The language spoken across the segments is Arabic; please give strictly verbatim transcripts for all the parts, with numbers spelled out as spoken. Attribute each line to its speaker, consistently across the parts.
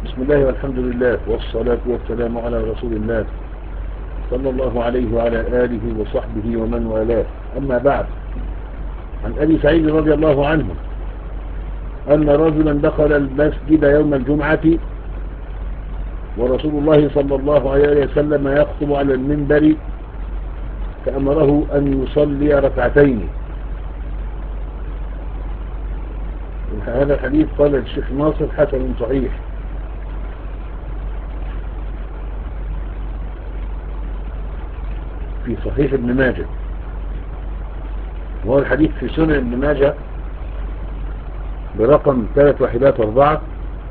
Speaker 1: بسم الله والحمد لله والصلاة والسلام على رسول الله صلى الله عليه وعلى آله وصحبه ومن والاه. أما بعد، عن أبي سعيد رضي الله عنه أن رجلا دخل المسجد يوم الجمعة ورسول الله صلى الله عليه وسلم يخطب على المنبر فأمره أن يصلي ركعتين. هذا الحديث قال الشيخ ناصر حسن صحيح. في صحيح ابن ماجه، وهو الحديث في سنن ابن ماجه برقم ثلاث وحدات أربعة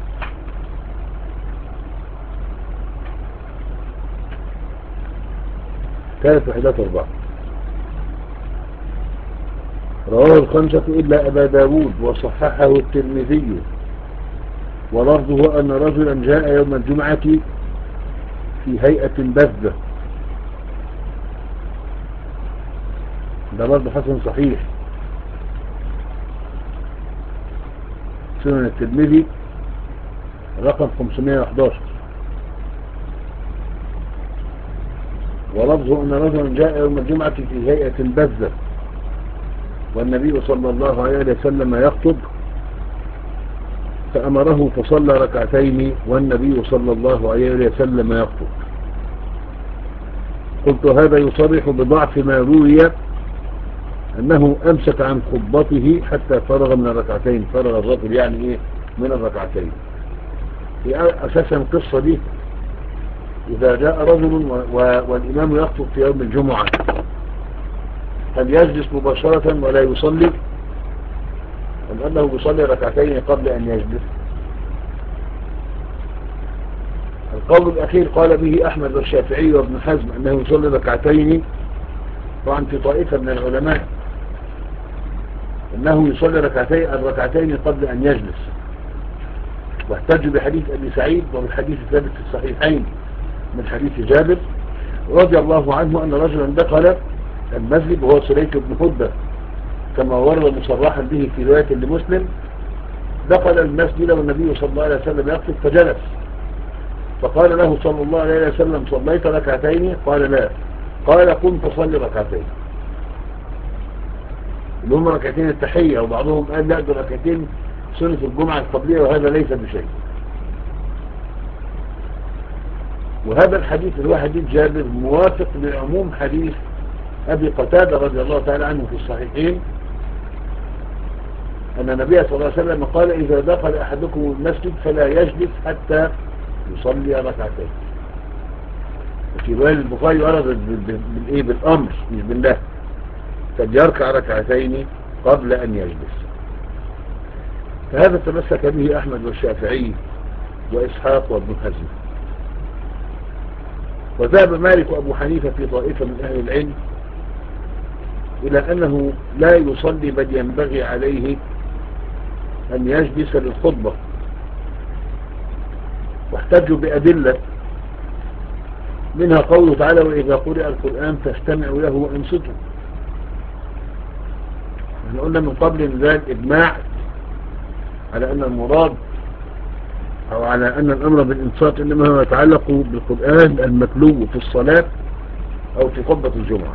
Speaker 1: ثلاث وحدات أربعة رواه الخمسة إلا أبا داود وصححه الترمذي، ولفظه أن رجلا جاء يوم الجمعة في هيئة بذة. ده برضه حسن صحيح. سنن الترمذي رقم خمسمائة وأحد عشر، ولفظه أن رجلا جاء يوم الجمعة في هيئة بذة والنبي صلى الله عليه وسلم يخطب فأمره فصلى ركعتين والنبي صلى الله عليه وسلم يخطب. قلت هذا يصرح بضعف ما روي أنه أمسك عن خطبته حتى فرغ من الركعتين. فرغ الرجل يعني إيه من الركعتين؟ في أساسا القصة دي إذا جاء رجل والإمام يخطب في يوم الجمعة هل يجلس مباشرة ولا يصلي، أم أنه يصلي ركعتين قبل أن يجلس؟ القول الأخير قال به أحمد والشافعي وابن حزم أنه يصلي ركعتين، طبعا في طائفة من العلماء أنه يصلي ركعتين الركعتين قبل أن يجلس، واحتج بحديث أبي سعيد وبالحديث الثابت في الصحيحين من حديث جابر رضي الله عنه أن رجلا دخل المسجد وهو سليك بن حدة كما ورد مصرحا به في رواية لمسلم. دخل المسجد والنبي صلى الله عليه وسلم يخطب فجلس، فقال له صلى الله عليه وسلم صليت ركعتين؟ قال لا. قال قم فصلي ركعتين، اللي هم ركعتين التحية، وبعضهم قال لا ده ركعتين سنة الجمعة القبلية، وهذا ليس بشيء. وهذا الحديث اللي هو حديث جابر موافق لعموم حديث أبي قتادة رضي الله تعالى عنه في الصحيحين أن النبي صلى الله عليه وسلم قال إذا دخل أحدكم المسجد فلا يجلس حتى يصلي ركعتين. في رواية البخاري ورد بالإيه بالأمر مش بالله، قد يركع ركعتين قبل أن يجلس. فهذا تمسك به أحمد والشافعي وإسحاق وابن حزم. وذهب مالك وأبو حنيفة في طائفة من أهل العلم إلى أنه لا يصلي بل ينبغي عليه أن يجلس للخطبة، واحتجوا بأدلة منها قوله تعالى وإذا قرئ القرآن فاستمعوا له وانصتوا. احنا قلنا من قبل ان ذلك إجماع على أن المراد أو على أن الأمر بالإنصات إنما هو يتعلق بالقرآن المتلو في الصلاة أو في خطبة الجمعة.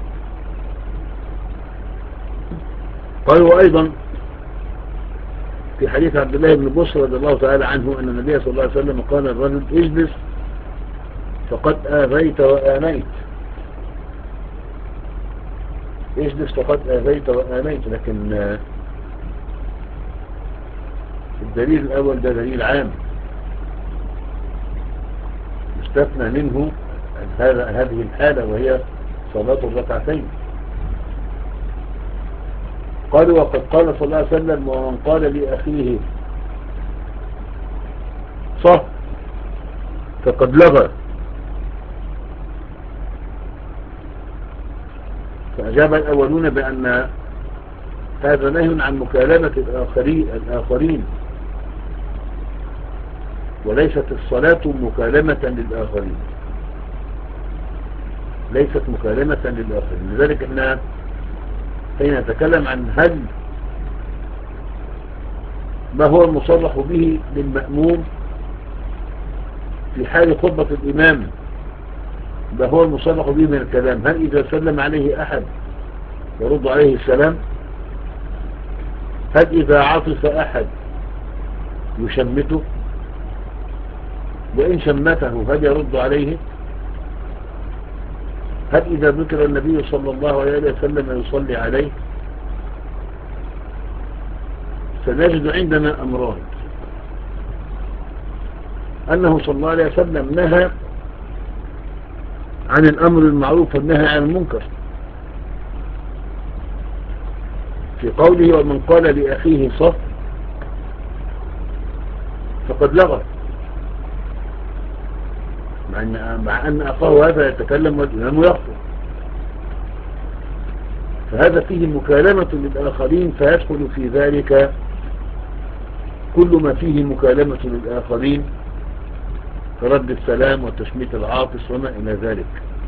Speaker 1: قالوا أيضا في حديث عبد الله بن بصر رضي الله تعالى عنه أن النبي صلى الله عليه وسلم قال الرجل اجلس فقد آذيت وآنيت. اجلس فقد آذيت وآنيت، لكن الدليل الأول ده دليل عام استثنى منه هذا هذه الحالة وهي صلاة الركعتين. قالوا وقد قال صلى الله عليه وسلم ومن قال لأخيه صح فقد لغى. فأجاب الأولون بأن هذا نهي عن مكالمة الآخرين, الآخرين وليست الصلاة مكالمة للآخرين، ليست مكالمة للآخرين. لذلك احنا حين نتكلم عن هل ما هو المصرح به للمأموم في حال خطبة الإمام ده هو المصرح به من الكلام، هل إذا سلم عليه أحد يرد عليه السلام؟ هل إذا عطف أحد يشمته؟ وإن شمته هل يرد عليه؟ هل إذا ذكر النبي صلى الله عليه وسلم يصلي عليه؟ سنجد عندنا أمران: أنه صلى الله عليه وسلم نهى عن الأمر المعروف والنهي عن المنكر في قوله: ومن قال لأخيه صف فقد لغى، مع أن, مع أن أخاه هذا يتكلم والإمام يخطب، فهذا فيه مكالمة للآخرين، فيدخل في ذلك كل ما فيه مكالمة للآخرين كرد السلام وتشميت العاطس وما إلى ذلك.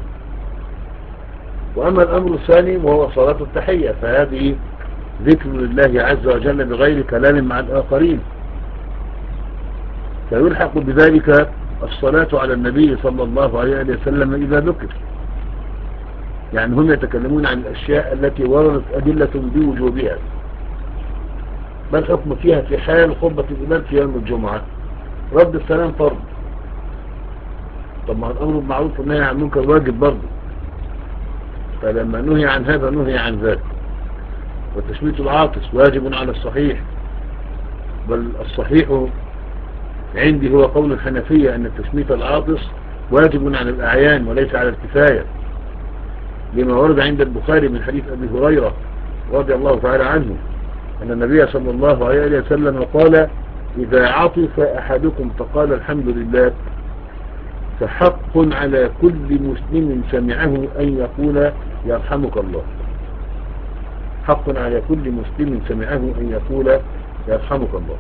Speaker 1: وأما الأمر الثاني وهو صلاة التحية، فهذه ذكر لله عز وجل بغير كلام مع الآخرين، فيلحق بذلك الصلاة على النبي صلى الله عليه وسلم إذا ذكر. يعني هم يتكلمون عن الأشياء التي وردت أدلة بوجوبها، بل حكم فيها في حال خطبة الإمام في يوم الجمعة. رد السلام فرض، طب ما الأمر بالمعروف والنهي عن المنكر واجب برضه، فلما نهي عن هذا نهي عن ذاك. وتشميت العاطس واجب على الصحيح، بل الصحيح عندي هو قول الحنفية أن تشميت العاطس واجب على الأعيان وليس على الكفاية، لما ورد عند البخاري من حديث أبي هريرة رضي الله تعالى عنه أن النبي صلى الله عليه وسلم قال: إذا عطف أحدكم فقال الحمد لله فحق على كل مسلم سمعه أن يقول يرحمك الله. حق على كل مسلم سمعه أن يقول يرحمك الله.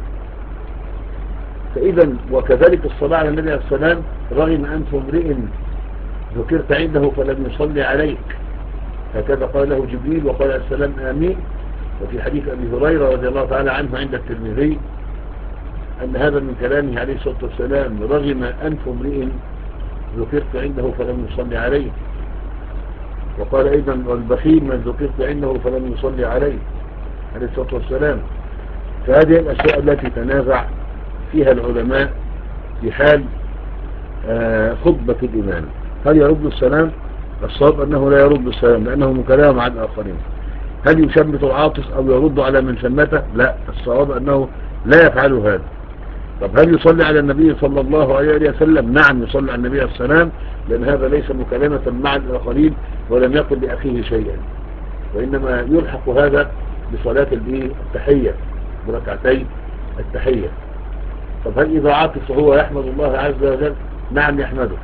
Speaker 1: فإذا وكذلك الصلاة على النبي عليه السلام: رغم أنف امرئ ذكرت عنده فلم يصلي عليك، هكذا قال له جبريل وقال السلام آمين. وفي حديث أبي هريرة رضي الله تعالى عنه عند الترمذي أن هذا من كلامه عليه الصلاة والسلام: رغم أنف امرئ ذكرت عنده فلم يصلي عليه. وقال أيضا: والبخيل من ذكرت عنده فلم يصلي عليه عليه الصلاة والسلام. فهذه الأشياء التي تنازع فيها العلماء في حال خطبة الإمام، هل يرد السلام؟ الصواب أنه لا يرد السلام لأنه مكالمة مع الآخرين. هل يشمت العاطس أو يرد على من شمته؟ لا، الصواب أنه لا يفعل هذا. طب هل يصلي على النبي صلى الله عليه وسلم؟ نعم، يصلي على النبي عليه السلام، لأن هذا ليس مكالمة مع الآخرين ولم يقل لأخيه شيئا، وإنما يلحق هذا بصلاة التحية بركعتي التحية. طب هل إذا عاطس هو يحمد الله عز وجل؟ نعم يحمده،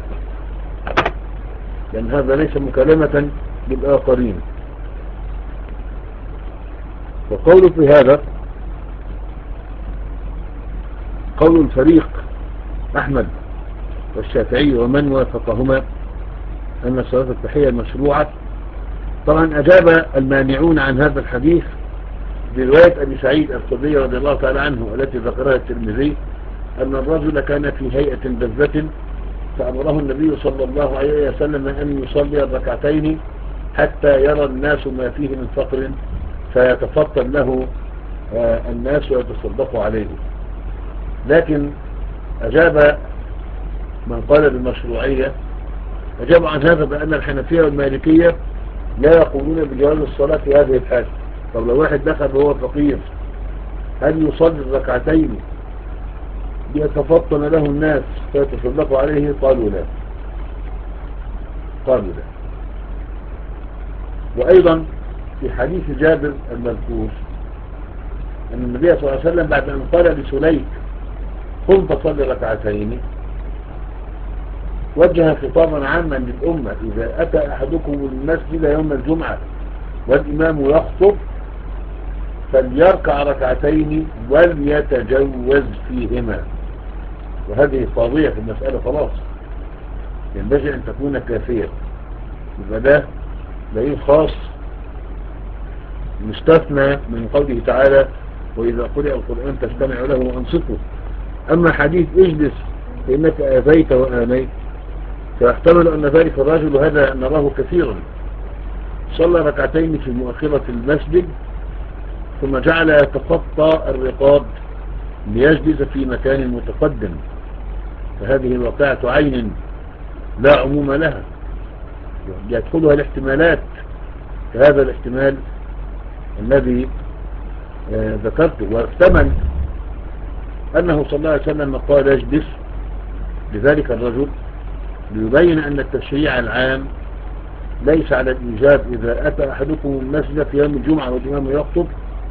Speaker 1: لأن هذا ليس مكالمة للآخرين. وقول في هذا قول الفريق أحمد والشافعي ومن وافقهما أن صلاة التحية مشروعة. طبعا أجاب المانعون عن هذا الحديث برواية أبي سعيد الخدري رضي الله تعالى عنه التي ذكرها الترمذي أن الرجل كان في هيئة بذة فأمره النبي صلى الله عليه وسلم أن يصلي الركعتين حتى يرى الناس ما فيه من فقر فيتفطن له الناس ويتصدقوا عليه. لكن أجاب من قال بالمشروعية أجاب عن هذا بأن الحنفية والمالكية لا يقولون بجواز الصلاة في هذه الحالة. طب لو واحد دخل وهو فقير هل يصلي الركعتين ليتفطن له الناس فيتصدقوا عليه؟ قالوا لا، قالوا لا. وأيضا في حديث جابر المذكور أن النبي صلى الله عليه وسلم بعد أن قال لسليك قم فصلي ركعتين وجه خطابا عاما للأمة: إذا أتى أحدكم المسجد يوم الجمعة والإمام يخطب فليركع ركعتين وليتجوز فيهما. وهذه قاضية في المسألة خلاص، ينبغي أن تكون كافية. يبقى ده دليل خاص مستثنى من قوله تعالى: وإذا قرئ القرآن فاستمعوا له وأنصتوا. أما حديث اجلس فإنك آذيت وآنيت. فيحتمل أن ذلك الرجل هذا نراه كثيرا صلى ركعتين في مؤخرة المسجد ثم جعل يتخطى الرقاب ليجلس في مكان متقدم، فهذه واقعة عين لا عموم لها، يدخلها الاحتمالات كهذا الاحتمال الذي آه ذكرته. واحتمل أنه صلى الله عليه وسلم قال اجلس لذلك الرجل ليبين أن التشريع العام ليس على الإيجاب إذا أتى أحدكم المسجد في يوم الجمعة والإمام يخطب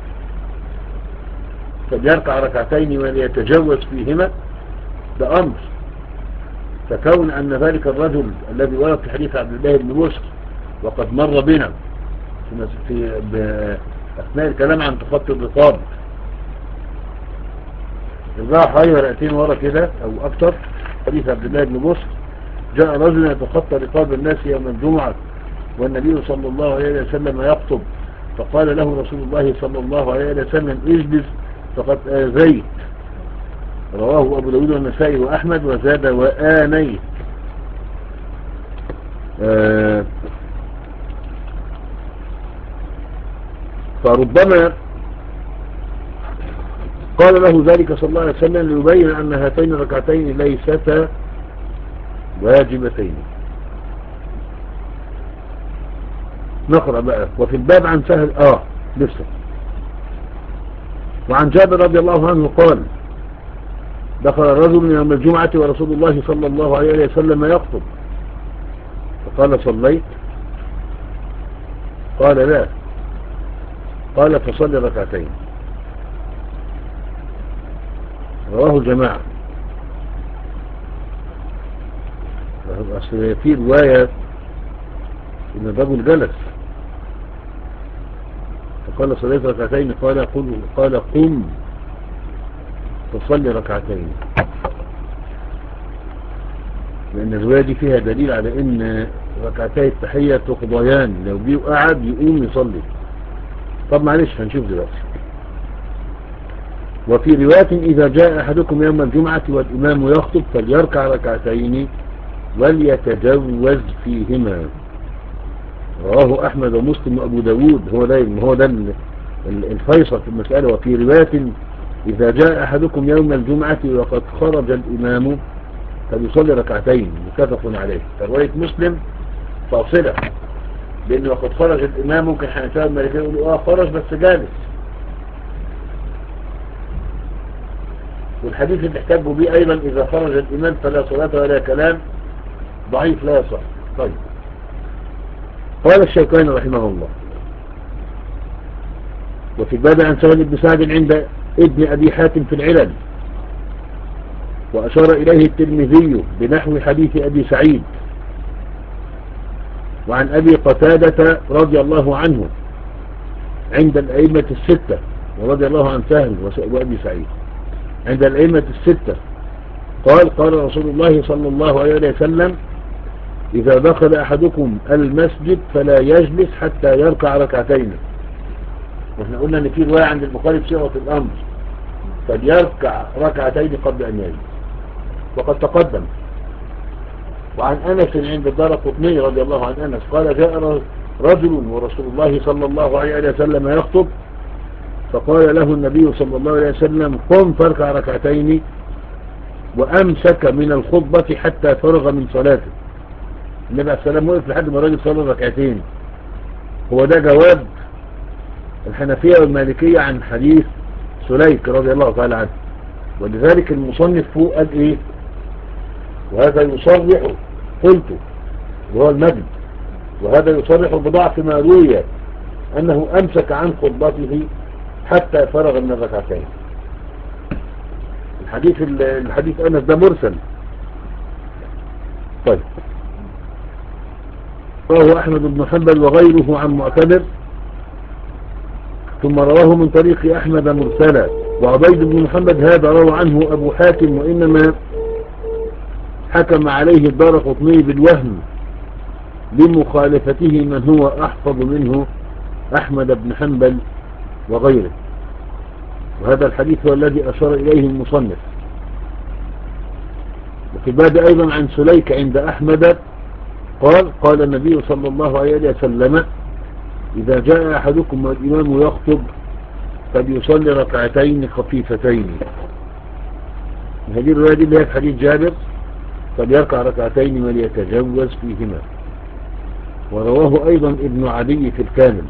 Speaker 1: فليركع ركعتين وليتجوز فيهما، ده أمر. فكون أن ذلك الرجل الذي ورد في حديث عبد الله بن بشر وقد مر بنا في أثناء الكلام عن تخطي الرقاب الراح هاي ورقتين ورا كده أو أكثر، حديث عبد الله بن بشر جاء رجل يتخطى رقاب الناس يوم الجمعة والنبي صلى الله عليه وسلم يخطب، فقال له رسول الله صلى الله عليه وسلم اجلس فقد آذيت. رواه أبو داود والنسائي وأحمد وزاد وآنيت. آه فربما قال له ذلك صلى الله عليه وسلم ليبين أن هاتين الركعتين ليستا واجبتين. نقرأ بقى. وفي الباب عن سهل آه لسه وعن جابر رضي الله عنه قال دخل رجل يوم الجمعة ورسول الله صلى الله عليه وسلم يخطب فقال صليت؟ قال لا. قال فصل ركعتين. رواه الجماعة. أصل في رواية إن الرجل جلس فقال صليت ركعتين قال قل قال قم فصلي ركعتين، لأن الرواية دي فيها دليل على إن ركعتي التحية تقضيان، لو بيه قعد يقوم يصلي. طب معلش هنشوف دلوقتي. وفي رواية إذا جاء أحدكم يوم الجمعة والإمام يخطب فليركع ركعتين وليتجوز فيهما. رواه أحمد ومسلم وأبو داود. هو ده هو ده الفيصل في المسألة. وفي رواية إذا جاء أحدكم يوم الجمعة وقد خرج الإمام فليصلي ركعتين، متفق عليه. رواية مسلم فاصلة، لأنه وقد خرج الإمام ممكن حنفاء المالكية يقولوا آه خرج بس جالس، والحديث اللي احتاجوا به أيضا إذا خرج الإمام فلا صلاة ولا كلام ضعيف لا يصح. طيب قال الشيخان رحمه الله وفي الباب عن سهل بن سعد عند ابن أبي حاتم في العلل، وأشار إليه الترمذي بنحو حديث أبي سعيد. وعن أبي قتادة رضي الله عنه عند الأئمة الستة، ورضي الله عن سهل وأبي سعيد عند الأئمة الستة قال قال رسول الله صلى الله عليه وسلم إذا دخل أحدكم المسجد فلا يجلس حتى يركع ركعتين. واحنا قلنا ان في رواية عند البخاري بصيغة الأمر فليركع ركعتين قبل أن يجلس وقد تقدم. وعن أنس عند الدارقطني رضي الله عن أنس قال جاء رجل ورسول الله صلى الله عليه وسلم يخطب فقال له النبي صلى الله عليه وسلم قم فاركع ركعتين، وأمسك من الخطبة حتى فرغ من صلاته. النبي عليه السلام وقف لحد ما الراجل صلى ركعتين. هو ده جواب الحنفية والمالكية عن حديث سليك رضي الله تعالى عنه، ولذلك المصنف فوق قال ايه وهذا يصرح قلت وهو المجد، وهذا يصرح بضعف ما روي أنه أمسك عن خطبته حتى فرغ من الركعتين. الحديث الحديث أنس ده مرسل. طيب رواه أحمد بن حنبل وغيره عن معتبر، ثم رواه من طريق أحمد مرسلا. وعبيد بن محمد هذا روى عنه أبو حاتم، وإنما حكم عليه الدارقطني بالوهم لمخالفته من هو أحفظ منه أحمد بن حنبل وغيره، وهذا الحديث هو الذي أشار إليه المصنف. وفي الباب أيضا عن سليك عند أحمد قال قال النبي صلى الله عليه وسلم إذا جاء أحدكم والإمام يخطب فليصلي ركعتين خفيفتين. هذه الرواية دي اللي هي في حديث جابر فليركع ركعتين وليتجوز فيهما. ورواه أيضا ابن عدي في الكامل.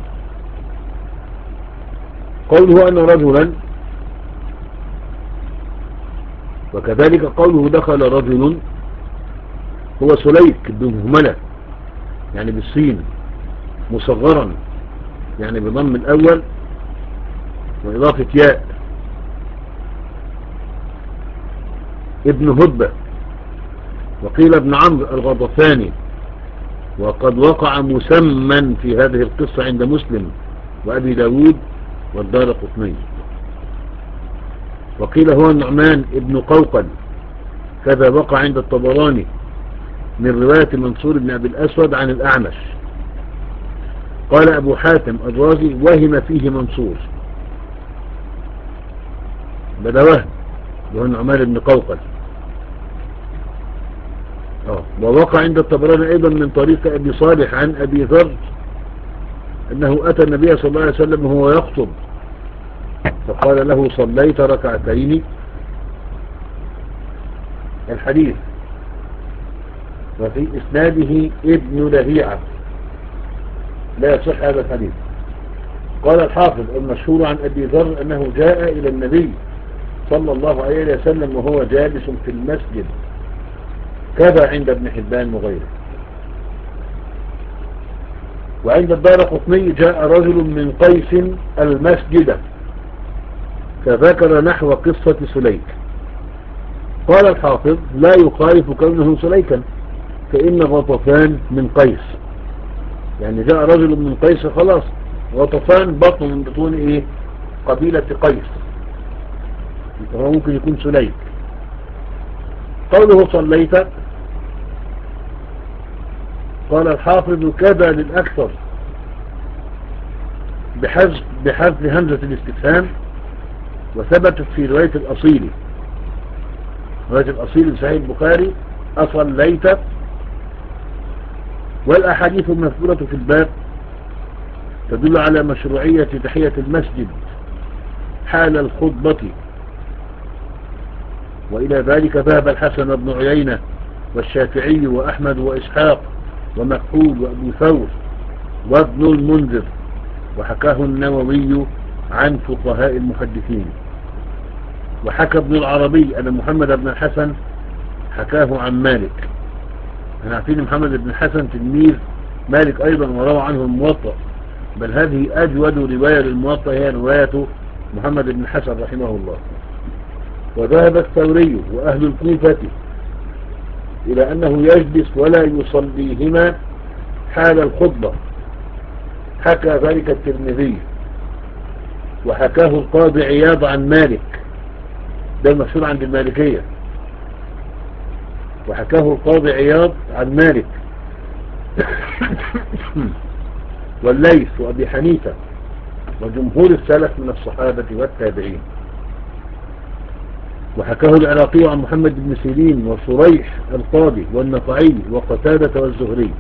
Speaker 1: قوله أن رجلا، وكذلك قوله دخل رجل، هو سليك بمهملة يعني بالسين، مصغرا يعني بضم الأول وإضافة ياء، ابن هدبة، وقيل ابن عمرو الغطفاني، وقد وقع مسمى في هذه القصة عند مسلم وأبي داود والدارقطني. وقيل هو النعمان ابن قوقل، كذا وقع عند الطبراني من رواية منصور بن أبي الأسود عن الأعمش. قال أبو حاتم الرازي وهم فيه منصور، بدأ وهم هو النعمان بن قوقل. آه. ووقع عند الطبراني أيضا من طريق أبي صالح عن أبي ذر أنه أتى النبي صلى الله عليه وسلم وهو يخطب فقال له صليت ركعتين. الحديث وفي إسناده ابن لهيعة لا يصح هذا الحديث. قال الحافظ المشهور عن أبي ذر أنه جاء إلى النبي صلى الله عليه وسلم وهو جالس في المسجد، كذا عند ابن حبان وغيره. وعند الدارقطني جاء رجل من قيس المسجد، فذكر نحو قصة سليك. قال الحافظ لا يخالف كونه سليكا، فإن غطفان من قيس، يعني جاء رجل من قيس خلاص، غطفان بطن من بطون ايه قبيلة قيس، فهو ممكن يكون سليك. قوله صليت قال الحافظ كذا للأكثر بحذف بحذف همزة الاستفهام، وثبتت في رواية الأصيلي، رواية الأصيلي صحيح البخاري أصليت. والأحاديث المذكورة في الباب تدل على مشروعية تحية المسجد حال الخطبة، وإلى ذلك ذهب الحسن بن عيينة والشافعي وأحمد وإسحاق ومكحول وأبو ثور وابن المنذر، وحكاه النووي عن فقهاء المحدثين. وحكى ابن العربي أن محمد بن الحسن حكاه عن مالك. احنا عارفين محمد بن الحسن تلميذ مالك أيضا وروى عنه الموطأ، بل هذه أجود رواية للموطأ هي رواية محمد بن الحسن رحمه الله. وذهب الثوري وأهل الكوفة إلى أنه يجلس ولا يصليهما حال الخطبة، حكى ذلك الترمذي، وحكاه القاضي عياض عن مالك، ده المشهور عند المالكية، وحكاه القاضي عياض عن مالك والليث وأبي حنيفة وجمهور السلف من الصحابة والتابعين. وحكاه العراقي عن محمد بن سيرين وصريح القاضي والنطعي وقتادة والزهري.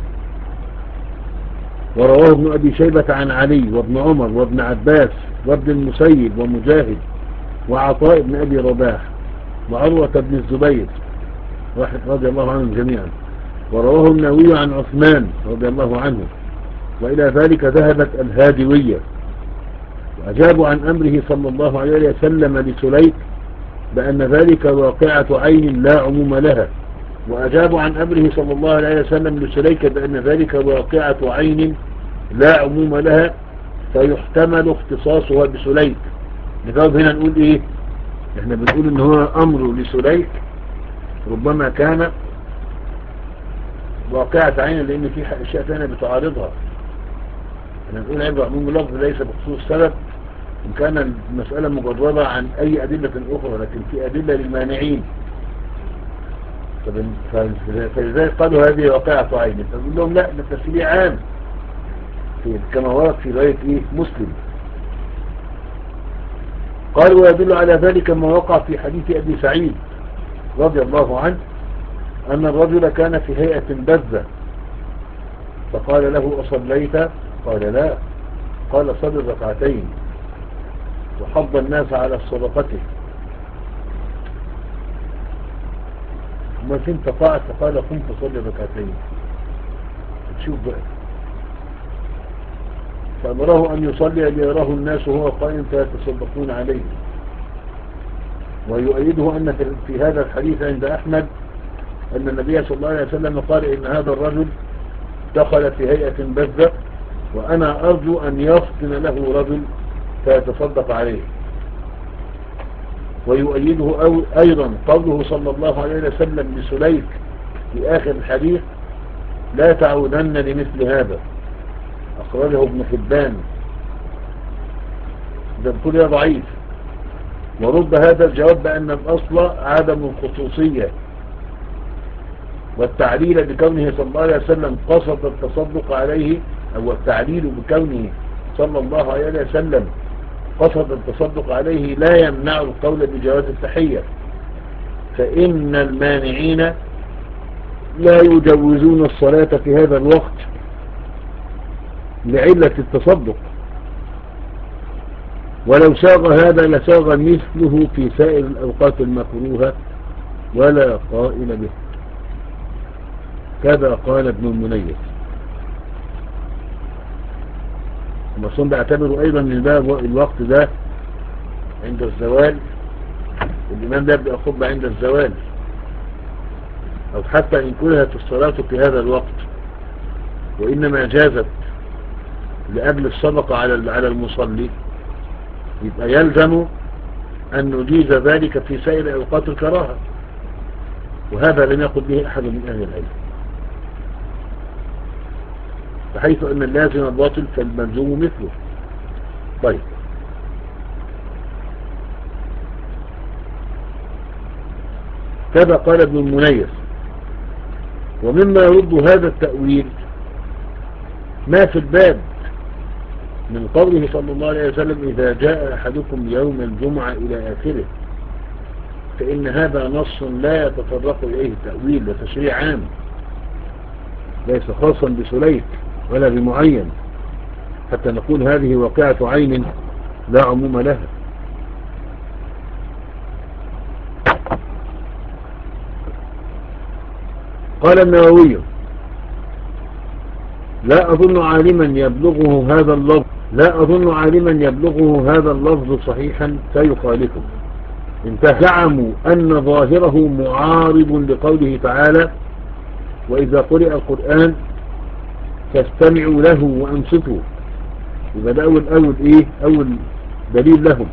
Speaker 1: ورواه ابن أبي شيبة عن علي وابن عمر وابن عباس وابن المسيب ومجاهد وعطاء بن أبي رباح وعروة بن الزبير رضي الله عنهم جميعا. ورواه النووي عن عثمان رضي الله عنه. وإلى ذلك ذهبت الهادوية، وأجابوا عن أمره صلى الله عليه وسلم لسليك بأن ذلك واقعة عين لا عموم لها، وأجابوا عن أمره صلى الله عليه وسلم لسليك بأن ذلك واقعة عين لا عموم لها، فيحتمل اختصاصها بسليك. نجاوب هنا نقول ايه؟ احنا بنقول ان هو امر لسليك ربما كان واقعة عين لان في اشياء ثانية بتعارضها. احنا بنقول عبر عموم اللفظ ليس بخصوص السبب، ان كان المسألة مجردة عن اي ادلة اخرى، لكن في ادلة للمانعين، فلذلك قالوا هذه واقعة عين. فنقول لهم لا، ده التشريع عام كما ورد في رواية ايه مسلم. قال ويدل على ذلك ما وقع في حديث أبي سعيد رضي الله عنه أن الرجل كان في هيئة بذة فقال له أصليت؟ قال لا. قال صل ركعتين وحض الناس على صدقته. ما فين تطاعت؟ فقال قم فصل ركعتين. تشوف بقى، فأمره أن يصلي ليراه الناس وهو قائم فيتصدقون عليه. ويؤيده أن في هذا الحديث عند أحمد أن النبي صلى الله عليه وسلم قال إن هذا الرجل دخل في هيئة بذة وأنا أرجو أن يفطن له رجل فيتصدق عليه. ويؤيده أيضا قوله صلى الله عليه وسلم لسليك في آخر الحديث لا تعودن لمثل هذا، أخرجه ابن حبان. ده بكل ضعيف. ورد هذا الجواب بأن الأصل عدم الخصوصية، والتعليل بكونه صلى الله عليه وسلم قصد التصدق عليه، أو التعليل بكونه صلى الله عليه وسلم قصد التصدق عليه لا يمنع القول بجواز التحية، فإن المانعين لا يجوزون الصلاة في هذا الوقت لعلة التصدق، ولو ساغ هذا لساغ مثله في سائر الأوقات المكروهة ولا قائل به. كذا قال ابن المنير. المصنع بيعتبروا أيضا من باب الوقت ده عند الزوال، الإمام ده يبدأ خطبة عند الزوال، أو حتى إن كرهت الصلاة في هذا الوقت وإنما جازت لأجل الصدقة على على المصلي، يبقى يلزم أن نجيز ذلك في سائر أوقات الكراهة، وهذا لم يقل به أحد من أهل العلم، بحيث أن اللازم الباطل فالملزوم مثله. طيب، كذا قال ابن المنير. ومما يرد هذا التأويل ما في الباب من قوله صلى الله عليه وسلم إذا جاء أحدكم يوم الجمعة إلى آخره، فإن هذا نص لا يتطرق إليه تأويل وتشريع عام، ليس خاصا بسليك ولا بمعين، حتى نقول هذه واقعة عين لا عموم لها. قال النووي لا أظن عالما يبلغه هذا اللفظ لا أظن عالما يبلغه هذا اللفظ صحيحا فيخالفه. انت زعموا أن ظاهره معارض لقوله تعالى وإذا قرئ القرآن فاستمعوا له وأنصتوا. يبقى ده أول أول إيه أول دليل لهم.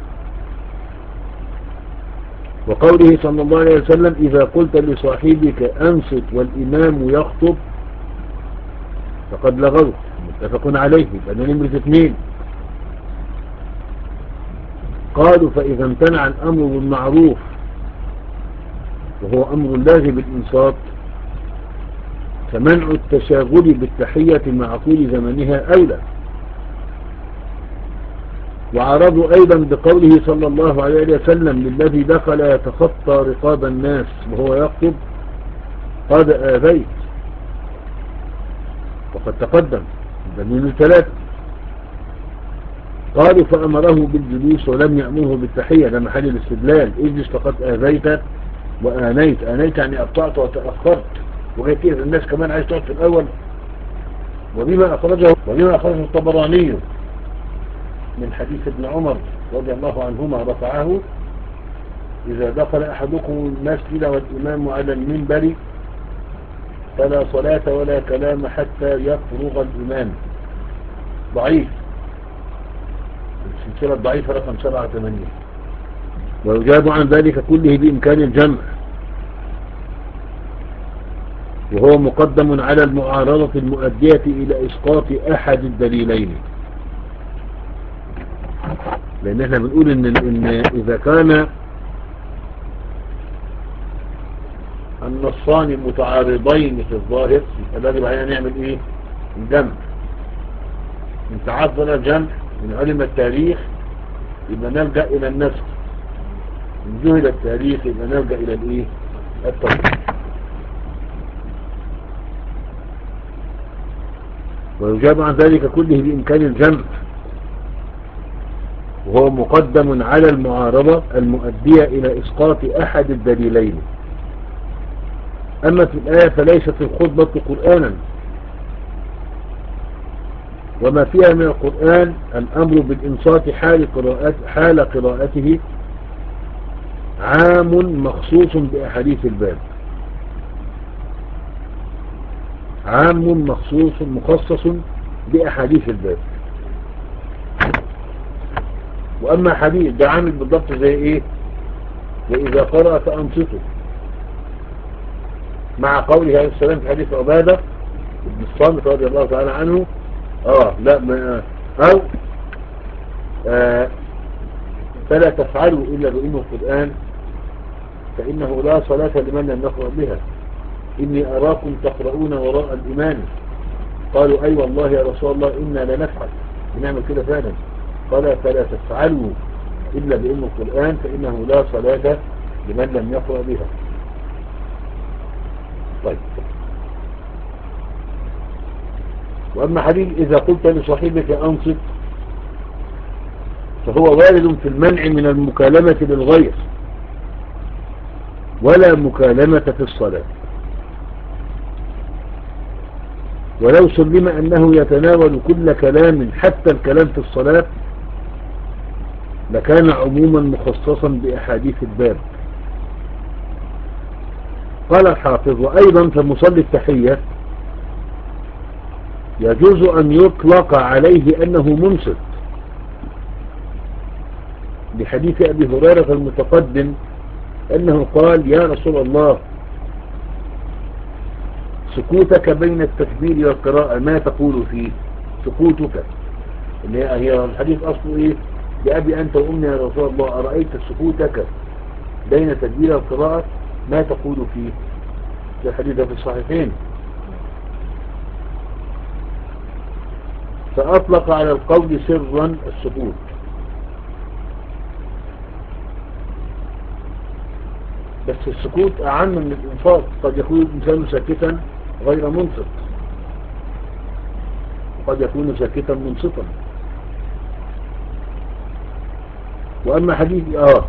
Speaker 1: وقوله صلى الله عليه وسلم إذا قلت لصاحبك أنصت والإمام يخطب فقد لغوت، متفقون عليه، يبقى نمرة اثنين. قالوا فإذا امتنع الأمر بالمعروف وهو أمر لازم بالإنصات فمنع التشاغل بالتحية مع طول زمنها أولى. وعرضوا أيضا بقوله صلى الله عليه وسلم للذي دخل يتخطى رقاب الناس وهو يخطب قد آذيت، وقد تقدم من الثلاثة. قالوا فأمره بالجلوس ولم يأمره بالتحية، ده محل الاستدلال. اجلس فقد آذيت وآنيت، آنيت يعني أبطأت وتأخرت، وهي كده الناس كمان عايز تقعد في الأول. وبما أخرجه وبما أخرجه الطبراني من حديث ابن عمر رضي الله عنهما رفعه إذا دخل أحدكم المسجد والإمام على المنبر فلا صلاة ولا كلام حتى يفرغ الإمام. ضعيف، السلسلة الضعيفة رقم سبعة ثمانية. ويجاب عن ذلك كله بإمكان الجمع، وهو مقدم على المعارضة المؤدية إلى إسقاط أحد الدليلين. لأن احنا بنقول إن, إن إذا كان النصان متعارضين في الظاهر فلازم علينا نعمل إيه؟ الجمع. إن تعذر الجمع من علم التاريخ يبقى نلجأ إلى النسخ، من جهل التاريخ يبقى نلجأ إلى الإيه؟ التوقيت. ويجاب عن ذلك كله بإمكان الجمع، وهو مقدم على المعارضة المؤدية إلى إسقاط أحد الدليلين. أما في الآية فليست الخطبة قرآنا، وما فيها من القرآن الأمر بالإنصات حال قراءة حال قراءته عام مخصوص بأحاديث الباب، عام مخصوص مخصص بأحاديث الباب. وأما حديث ده عامل بالضبط زي إيه؟ وإذا قرأ فأنصته، مع قوله عليه السلام في حديث عبادة بن الصامت رضي الله تعالى عنه آه لا ما أو آه فلا تفعلوا إلا بأم القرآن فإنه لا صلاة لمن لم يقرأ بها، إني أراكم تقرؤون وراء الإمام. قالوا أي والله يا رسول الله إنا لنفعل، بنعمل كده فعلا. قال فلا تفعلوا إلا بأم القرآن فإنه لا صلاة لمن لم يقرأ بها. طيب، وأما حديث إذا قلت لصاحبك أنصت فهو وارد في المنع من المكالمة للغير ولا مكالمة في الصلاة، ولو سلم أنه يتناول كل كلام حتى الكلام في الصلاة لكان عموما مخصصا بأحاديث الباب. قال الحافظ وأيضا فمصلي التحية يجوز أن يطلق عليه أنه منصت بحديث أبي هريرة المتقدم أنه قال يا رسول الله سكوتك بين التكبير والقراءة ما تقول فيه؟ سكوتك اللي هي الحديث أصله إيه؟ بأبي أنت وأمي يا رسول الله أرأيت سكوتك بين التكبير والقراءة ما تقول فيه؟ ده الحديث في الصحيحين. فأطلق على القول سرا السكوت، بس السكوت أعم من الإنصات. قد يكون الإنسان ساكتا غير منصت، وقد يكون ساكتا منصتا. وأما حديث آه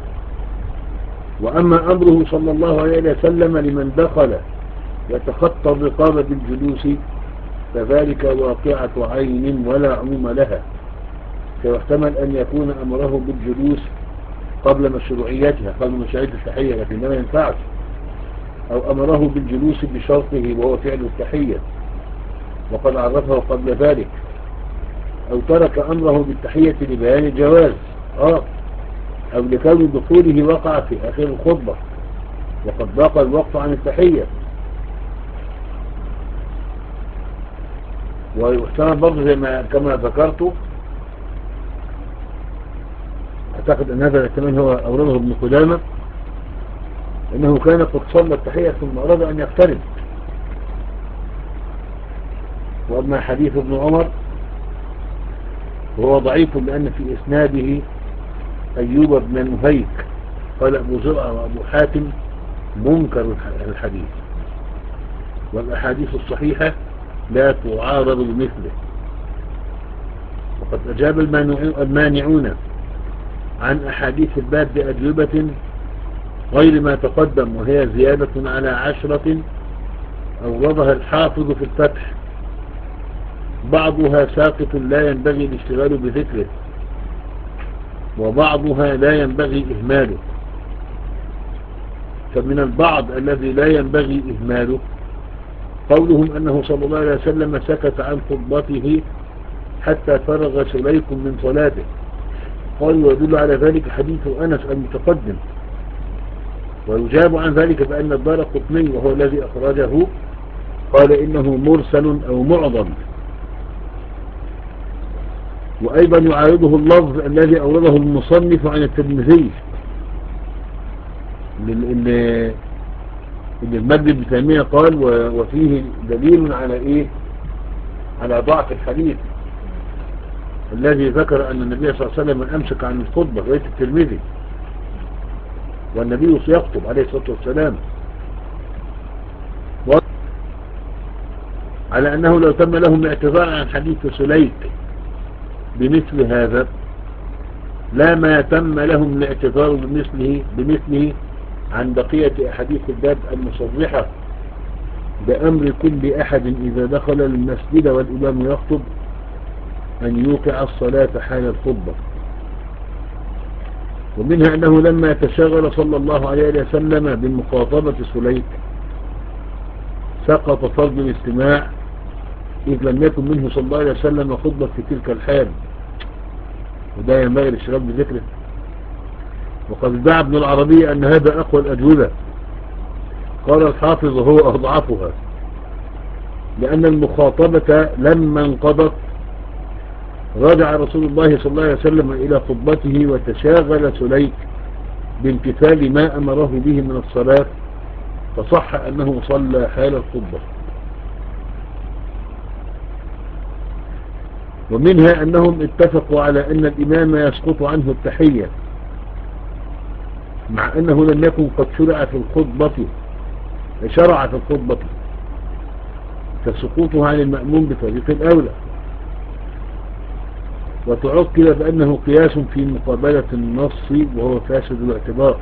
Speaker 1: وأما أمره صلى الله عليه وسلم لمن دخل يتخطى الرقابة بالجلوس فذلك واقعة عين ولا عموم لها، فيحتمل أن يكون أمره بالجلوس قبل مشروعيتها قبل مشروعية التحية، لكن ما ينفعش، أو أمره بالجلوس بشرطه وهو فعل التحية وقد عرفه قبل ذلك، أو ترك أمره بالتحية لبيان الجواز آه أو لكون دخوله وقع في آخر الخطبة وقد ضاق الوقت عن التحية. ويحتمل برضه زي ما كما ذكرت، أعتقد أن هذا الاحتمال هو أورده ابن قدامة، أنه كان قد صلى التحية ثم أراد أن يقترب. وأما حديث ابن عمر وهو ضعيف لأن في إسناده أيوب بن نهيك قال أبو زرع وأبو حاتم منكر الحديث، والأحاديث الصحيحة لا تعارض بمثله. وقد أجاب المانعون عن أحاديث الباب بأجوبة غير ما تقدم، وهي زيادة على عشرة أوردها الحافظ في الفتح، بعضها ساقط لا ينبغي الاشتغال بذكره، وبعضها لا ينبغي إهماله. فمن البعض الذي لا ينبغي إهماله قولهم أنه صلى الله عليه وسلم سكت عن خطبته حتى فرغ سليك من صلاته، قالوا يدل على ذلك حديث أنس المتقدم. ويجاب عن ذلك بأن الدارقطني وهو الذي أخرجه قال إنه مرسل أو معضل. وأيضا يعارضه اللفظ الذي أورده المصنف عن الترمذي اللي المجد بن تيمية قال وفيه دليل على إيه؟ على ضعف الحديث الذي ذكر أن النبي صلى الله عليه وسلم أمسك عن الخطبة رواية الترمذي، والنبي سيخطب عليه الصلاة والسلام. على أنه لو تم لهم الاعتذار عن حديث سليك بمثل هذا لا ما تم لهم الاعتذار بمثله, بمثله عن بقية أحاديث الباب المصرحة بأمر كل أحد إذا دخل المسجد والإمام يخطب أن يوقع الصلاة حال الخطبة. ومنها أنه لما تشاغل صلى الله عليه وسلم بمخاطبة سليك سقط فرض الاستماع، إذ لم يكن منه صلى الله عليه وسلم خطبة في تلك الحال، وده ينبغي الاشتراك بذكره. وقد ادعى ابن العربي أن هذا أقوى الأجوبة. قال الحافظ هو أضعفها، لأن المخاطبة لما انقضت رجع رسول الله صلى الله عليه وسلم إلى خطبته وتشاغل سليك بامتثال ما أمره به من الصلاة، فصح أنه صلى حال الخطبة. ومنها أنهم اتفقوا على أن الإمام يسقط عنه التحية، مع أنه لم يكن قد شرع في الخطبة شرع في الخطبة، فسقوطها عن المأموم بطريق الأولى. وتعقل بأنه قياس في مقابلة النص وهو فاسد الاعتبار.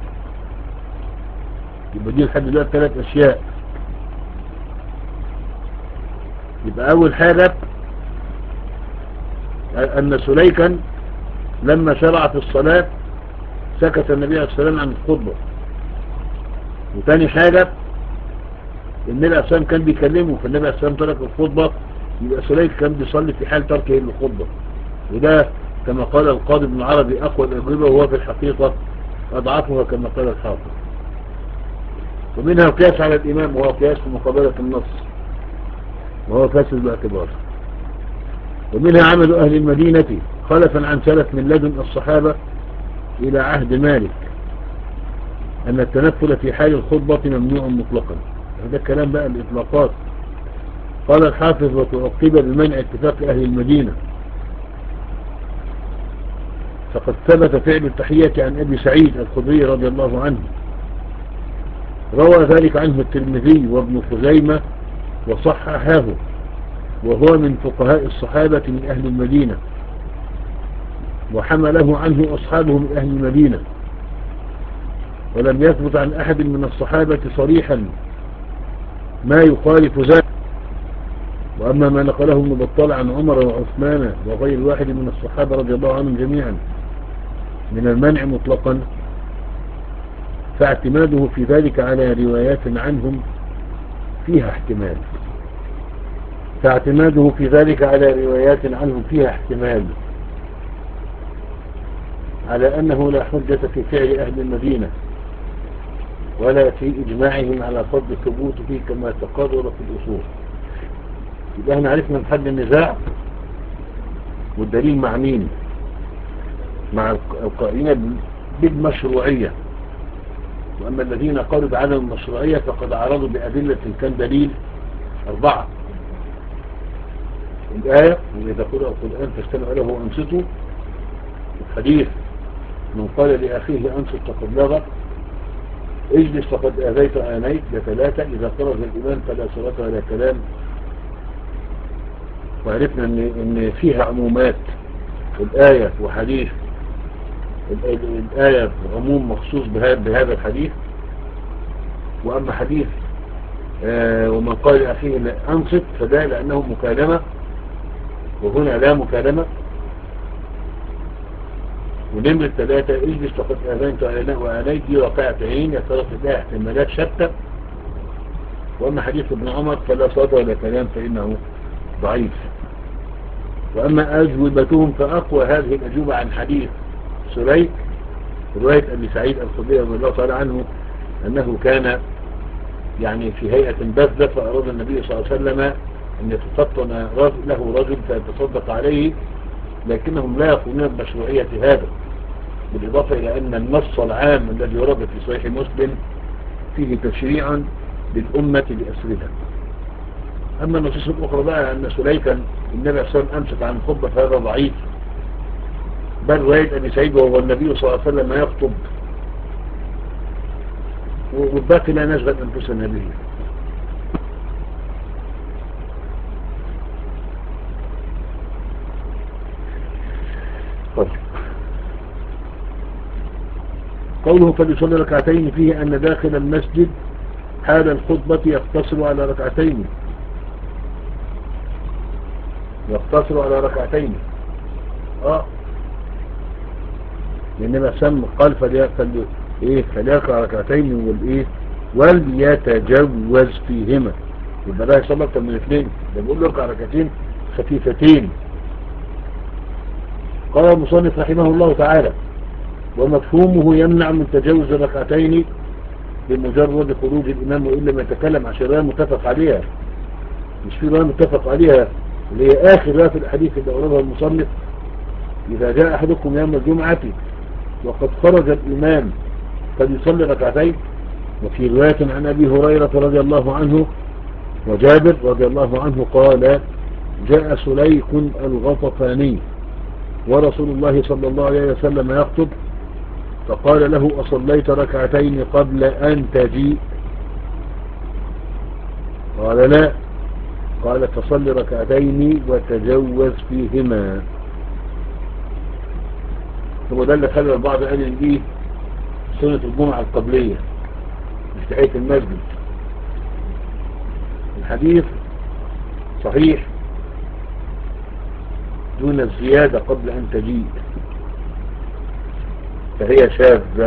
Speaker 1: يبقى دي لحد دلوقتي ثلاث أشياء. يبقى أول حاجة أن سليكا لما شرع في الصلاة سكت النبي عليه الصلاة والسلام عن الخطبة. وتاني حاجة النبي عليه الصلاة والسلام كان بيكلمه، فالنبي عليه الصلاة والسلام ترك الخطبة، يبقى سليك كان بيصلي في حال تركه للخطبة. وده كما قال القاضي ابن العربي أقوى الأجوبة، وهو في الحقيقة أضعفها كما قال الحافظ. ومنها القياس على الإمام، وهو قياس في مقابلة النص وهو فاسد الاعتبار. ومنها عمل أهل المدينة خلفا عن سلف من لدن الصحابة إلى عهد مالك أن التنفل في حال الخطبة ممنوع مطلقا. هذا الكلام بقى الإطلاقات. قال الحافظ وتعقب بمنع اتفاق أهل المدينة، فقد ثبت فعل التحية عن أبي سعيد الخدري رضي الله عنه، روى ذلك عنه الترمذي وابن خزيمة وصححه، وهو من فقهاء الصحابة من أهل المدينة، وحمله عنه أصحابه من أهل المدينة. ولم يثبت عن أحد من الصحابة صريحا ما يخالف ذلك. وأما ما نقله ابن بطال عن عمر وعثمان وغير واحد من الصحابة رضي الله عنهم جميعا من المنع مطلقا، فاعتماده في ذلك على روايات عنهم فيها احتمال فاعتماده في ذلك على روايات عنهم فيها احتمال على أنه لا حجة في فعل أهل المدينة ولا في إجماعهم على فرض الثبوت فيه كما تقرر في الأصول. يبقى احنا عرفنا محل النزاع والدليل مع مين؟ مع القائلين بالمشروعية. وأما الذين قالوا بعدم المشروعية فقد عرضوا بأدلة كان دليل أربعة: الآية وإذا قرأ القرآن فاستمعوا له وأنصتوا، الحديث من قال لأخيه أنصت فقد لغى، اجلس فقد آذيت آنيت، بثلاثة إذا خرج الإمام فلا صلاة ولا كلام. وعرفنا إن, إن فيها عمومات الآية وحديث الآية عموم مخصوص بهذا الحديث. وأما حديث آه ومن قال لأخيه أنصت فده لأنه مكالمة، وهنا لا مكالمة. ونمرة ثلاثة اجلس فقد آذنت وآنيت دي واقعة عين يترك لها احتمالات شتى. وأما حديث ابن عمر فلا صوت ولا كلام فإنه ضعيف. وأما أجوبتهم فأقوى هذه الأجوبة عن حديث سليك رواية أبي سعيد الخدري رضي الله تعالى عنه أنه كان يعني في هيئة بذة، فأراد النبي صلى الله عليه وسلم أن يتفطن له رجل فيتصدق عليه، لكنهم لا يقولون بمشروعية هذا، بالإضافة إلى أن النص العام الذي ورد في صحيح مسلم فيه تشريع للأمة بأسرها. أما النصوص الأخرى بقى أن سليكا النبي صلى الله عليه وسلم أمسك عن الخطبة فهذا ضعيف، بل رواية أبي سعيد وهو النبي صلى الله عليه وسلم يخطب، والباقي لا نشغل أنفسنا به. طيب. قوله فليصلي ركعتين فيه أن داخل المسجد حال الخطبة يقتصر على ركعتين يقتصر على ركعتين اه لأنما سم قال فليقل ايه فليقرأ ركعتين والايه وليتجوز فيهما، يبقى ده يصلي اكتر من اثنين، ده بيقول له اركع ركعتين خفيفتين. قال المصنف رحمه الله تعالى ومفهومه يمنع من تجاوز الركعتين بمجرد خروج الإمام، وإلا ما يتكلم عن شرائع متفق عليها، مش في رواية متفق عليها اللي هي آخر رواية في الحديث اللي أوردها المصنف إذا جاء أحدكم يوم الجمعة وقد خرج الإمام فليصلي ركعتين. وفي رواية عن أبي هريرة رضي الله عنه وجابر رضي الله عنه قال جاء سليك الغطفاني ورسول الله صلى الله عليه وسلم يخطب فقال له أصليت ركعتين قبل أن تجيء؟ قال لا. قال فصل ركعتين وتجوز فيهما. هو ده اللي خلى البعض قال ان دي سنة الجمعة القبلية مش تحية المسجد. الحديث صحيح دون الزيادة قبل أن تجيء فهي شاذة،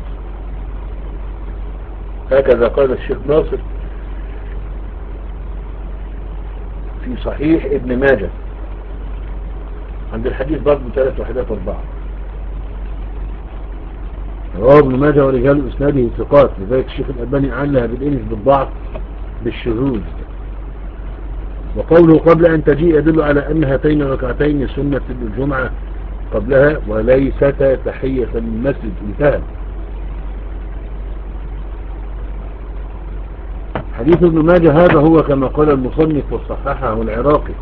Speaker 1: هكذا قال الشيخ ناصر في صحيح ابن ماجه عند الحديث برضه ثلاث وحدات أربعة. رواه ابن ماجه ورجال اسناده ثقات، لذلك الشيخ الألباني علّها بالإنس بالضعف بالشذوذ. وقوله قبل أن تجيء يدل على أن هاتين ركعتين سنة الجمعة قبلها وليست تحية المسجد. انتهى. حديث ابن ماجه هذا هو كما قال المصنف وصححه العراقي.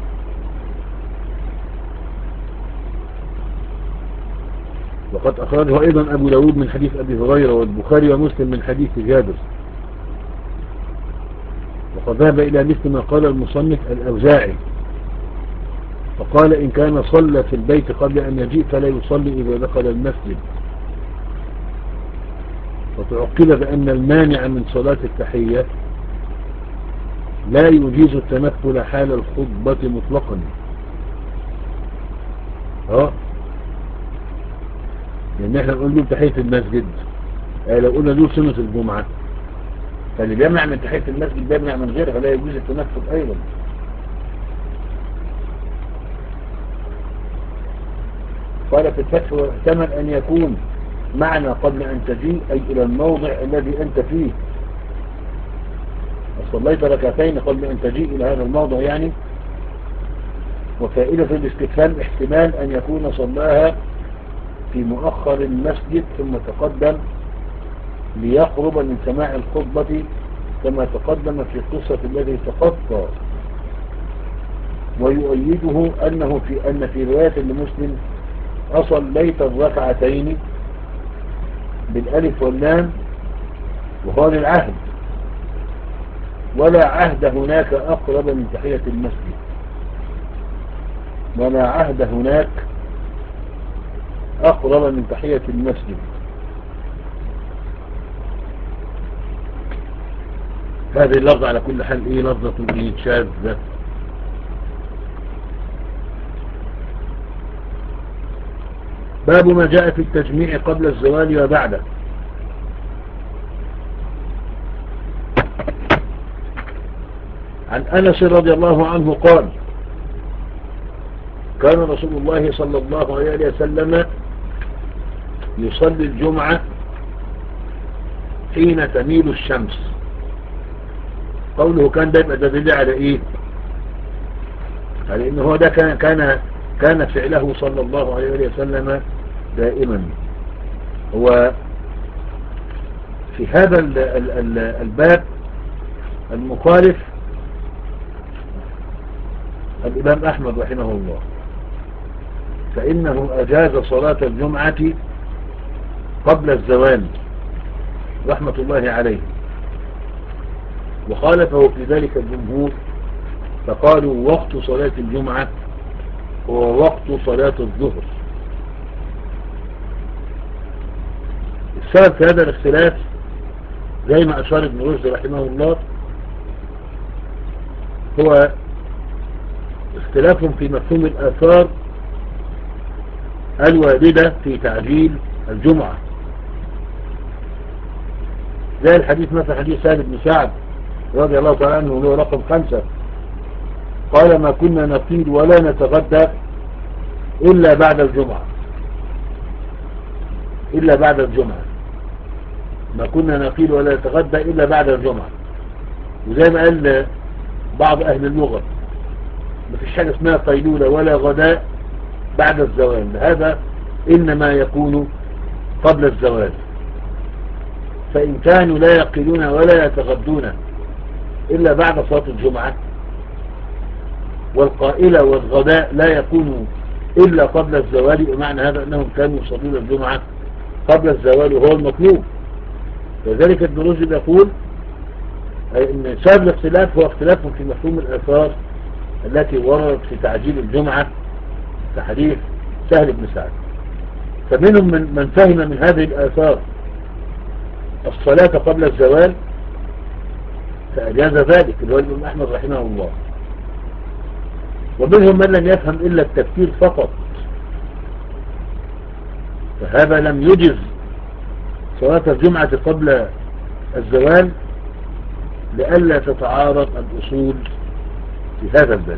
Speaker 1: وقد أخرجه أيضا أبو داود من حديث أبي هريرة والبخاري ومسلم من حديث جابر. وقد ذهب إلى مثل ما قال المصنف الأوزاعي فقال إن كان صلى في البيت قبل أن يجيء فلا يصلي إذا دخل المسجد. وتعقل بأن المانع من صلاة التحية لا يجيز التنفل حال الخطبة مطلقا. اه لأن احنا نقول له تحية المسجد، اه لو قلنا له سنة الجمعة فاللي بيمنع من تحية المسجد بيمنع من غيرها لا يجوز التنفل أيضا. قال في الفتح واحتمل أن يكون معنى قبل أن تجيء أي إلى الموضع الذي أنت فيه. صليت ركعتين قبل أن تجيء إلى هذا الموضع يعني. وفائدة الاستفهام احتمال أن يكون صلاها في مؤخر المسجد ثم تقدم ليقرب من سماع الخطبة كما تقدم في القصة التي تخطى. ويؤيده أنه في أن في رواية لمسلم أصليت الركعتين بالألف واللام وقال العهد ولا عهد هناك أقرب من تحية المسجد. ولا عهد هناك أقرب من تحية المسجد. هذه اللفظة على كل حال إيه لفظة إيه شاذة. باب ما جاء في التجميع قبل الزوال وبعده. عن أنس رضي الله عنه قال كان رسول الله صلى الله عليه وسلم يصلي الجمعة حين تميل الشمس. قوله كان ده يبقى دليل على ايه؟ على انه هو ده كان كان كان فعله صلى الله عليه وسلم دائما. هو في هذا ال ال ال الباب المخالف الإمام أحمد رحمه الله، فإنه أجاز صلاة الجمعة قبل الزوال رحمة الله عليه، وخالفه في ذلك الجمهور فقالوا وقت صلاة الجمعة هو وقت صلاة الظهر والسبب في هذا الاختلاف زي ما أشار ابن رشد رحمه الله هو اختلاف في مفهوم الآثار الواردة في تعجيل الجمعة، زي الحديث مثل حديث سهل بن سعد رضي الله تعالى عنه له رقم خمسة، قال ما كنا نقيل ولا نتغدى إلا بعد الجمعة، إلا بعد الجمعة، ما كنا نقيل ولا نتغدى إلا بعد الجمعة. وزي ما قال بعض أهل اللغة ما فيش حاجة اسمها قيلولة ولا غداء بعد الزوال، هذا إنما يكون قبل الزوال. فإن كانوا لا يقيلون ولا يتغدون إلا بعد صلاة الجمعة، والقائلة والغداء لا يكون إلا قبل الزوال، ومعنى هذا أنهم كانوا يصلون الجمعة قبل الزوال وهو المطلوب. وذلك ابن رشد يقول أن سبب الاختلاف هو اختلاف في مفهوم الآثار التي وردت في تعجيل الجمعة كحديث سهل بن سعد. فمنهم من, من فهم من هذه الآثار الصلاة قبل الزوال فأجاز ذلك اللي هو الإمام أحمد رحمه الله، ومنهم من لم يفهم إلا التفكير فقط، فهذا لم يجز صلاة الجمعة قبل الزوال لئلا تتعارض الأصول في هذا الباب،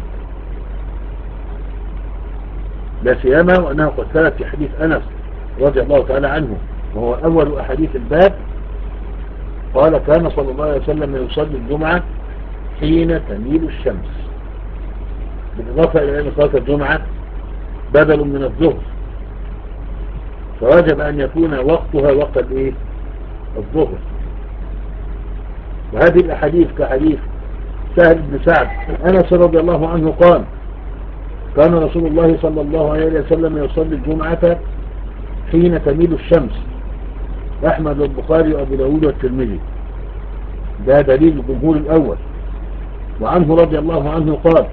Speaker 1: لا سيما وأنه قد ثبت في حديث أنس رضي الله تعالى عنه وهو أول أحاديث الباب، قال كان صلى الله عليه وسلم يصلي الجمعة حين تميل الشمس، بالإضافة إلى أن صلاة الجمعة بدل من الظهر، فواجب أن يكون وقتها وقت الإيه؟ الظهر. وهذه الأحاديث كحديث سهل بن سعد أنس رضي الله عنه قال كان رسول الله صلى الله عليه وسلم يصلي الجمعة حين تميل الشمس، أحمد والبخاري وأبو داود والترمذي، ده دليل الجمهور الأول. وعنه رضي الله عنه قال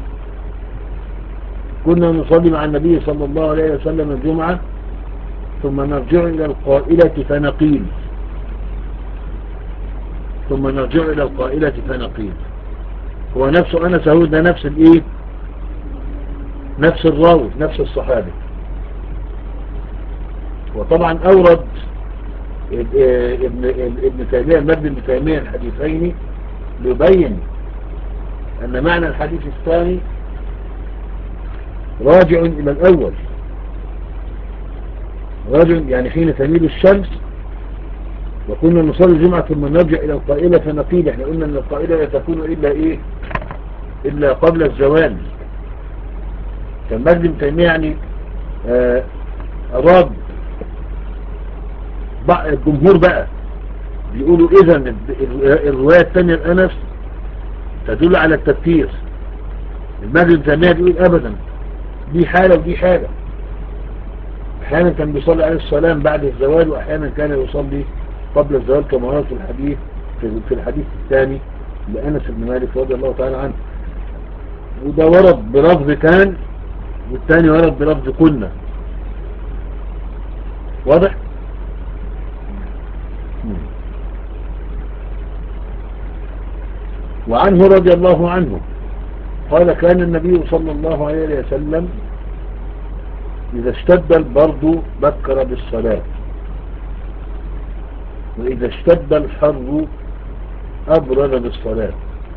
Speaker 1: كنا نصلي مع النبي صلى الله عليه وسلم الجمعة ثم نرجع إلى القائلة فنقيل ثم نرجع إلى القائلة فنقيل هو نفس أنس هو ده نفس الإيه نفس الراوي نفس الصحابي. وطبعا أورد ابن ابن تيمية المبني ابن تيمية الحديثين ليبين أن معنى الحديث الثاني راجع إلى الأول، راجع يعني حين تميل الشمس وكنا نصلي الجمعة ثم نرجع إلى القائلة فنقيل، احنا قلنا أن القائلة لا تكون إلا إيه إلا قبل الزوال. كان مجد ابن تيمية يعني آه أراد الجمهور بقى بيقولوا إذن الرواية الثانية الأنس تدل على التفكير، المجد ابن تيمية بيقول أبدا دي حالة ودي حالة، أحيانا كان بيصلي عليه السلام بعد الزوال وأحيانا كان يصلي قبل الزوال كما ورد في الحديث في الحديث الثاني لأنس بن مالك رضي الله تعالى عنه، وده ورد بلفظ كان والثاني ورد بلفظ كنا. واضح؟ وعنه رضي الله عنه قال كان النبي صلى الله عليه وسلم إذا اشتد البرد بكر بالصلاة وإذا اشتد الحر أبرد بالصلاة،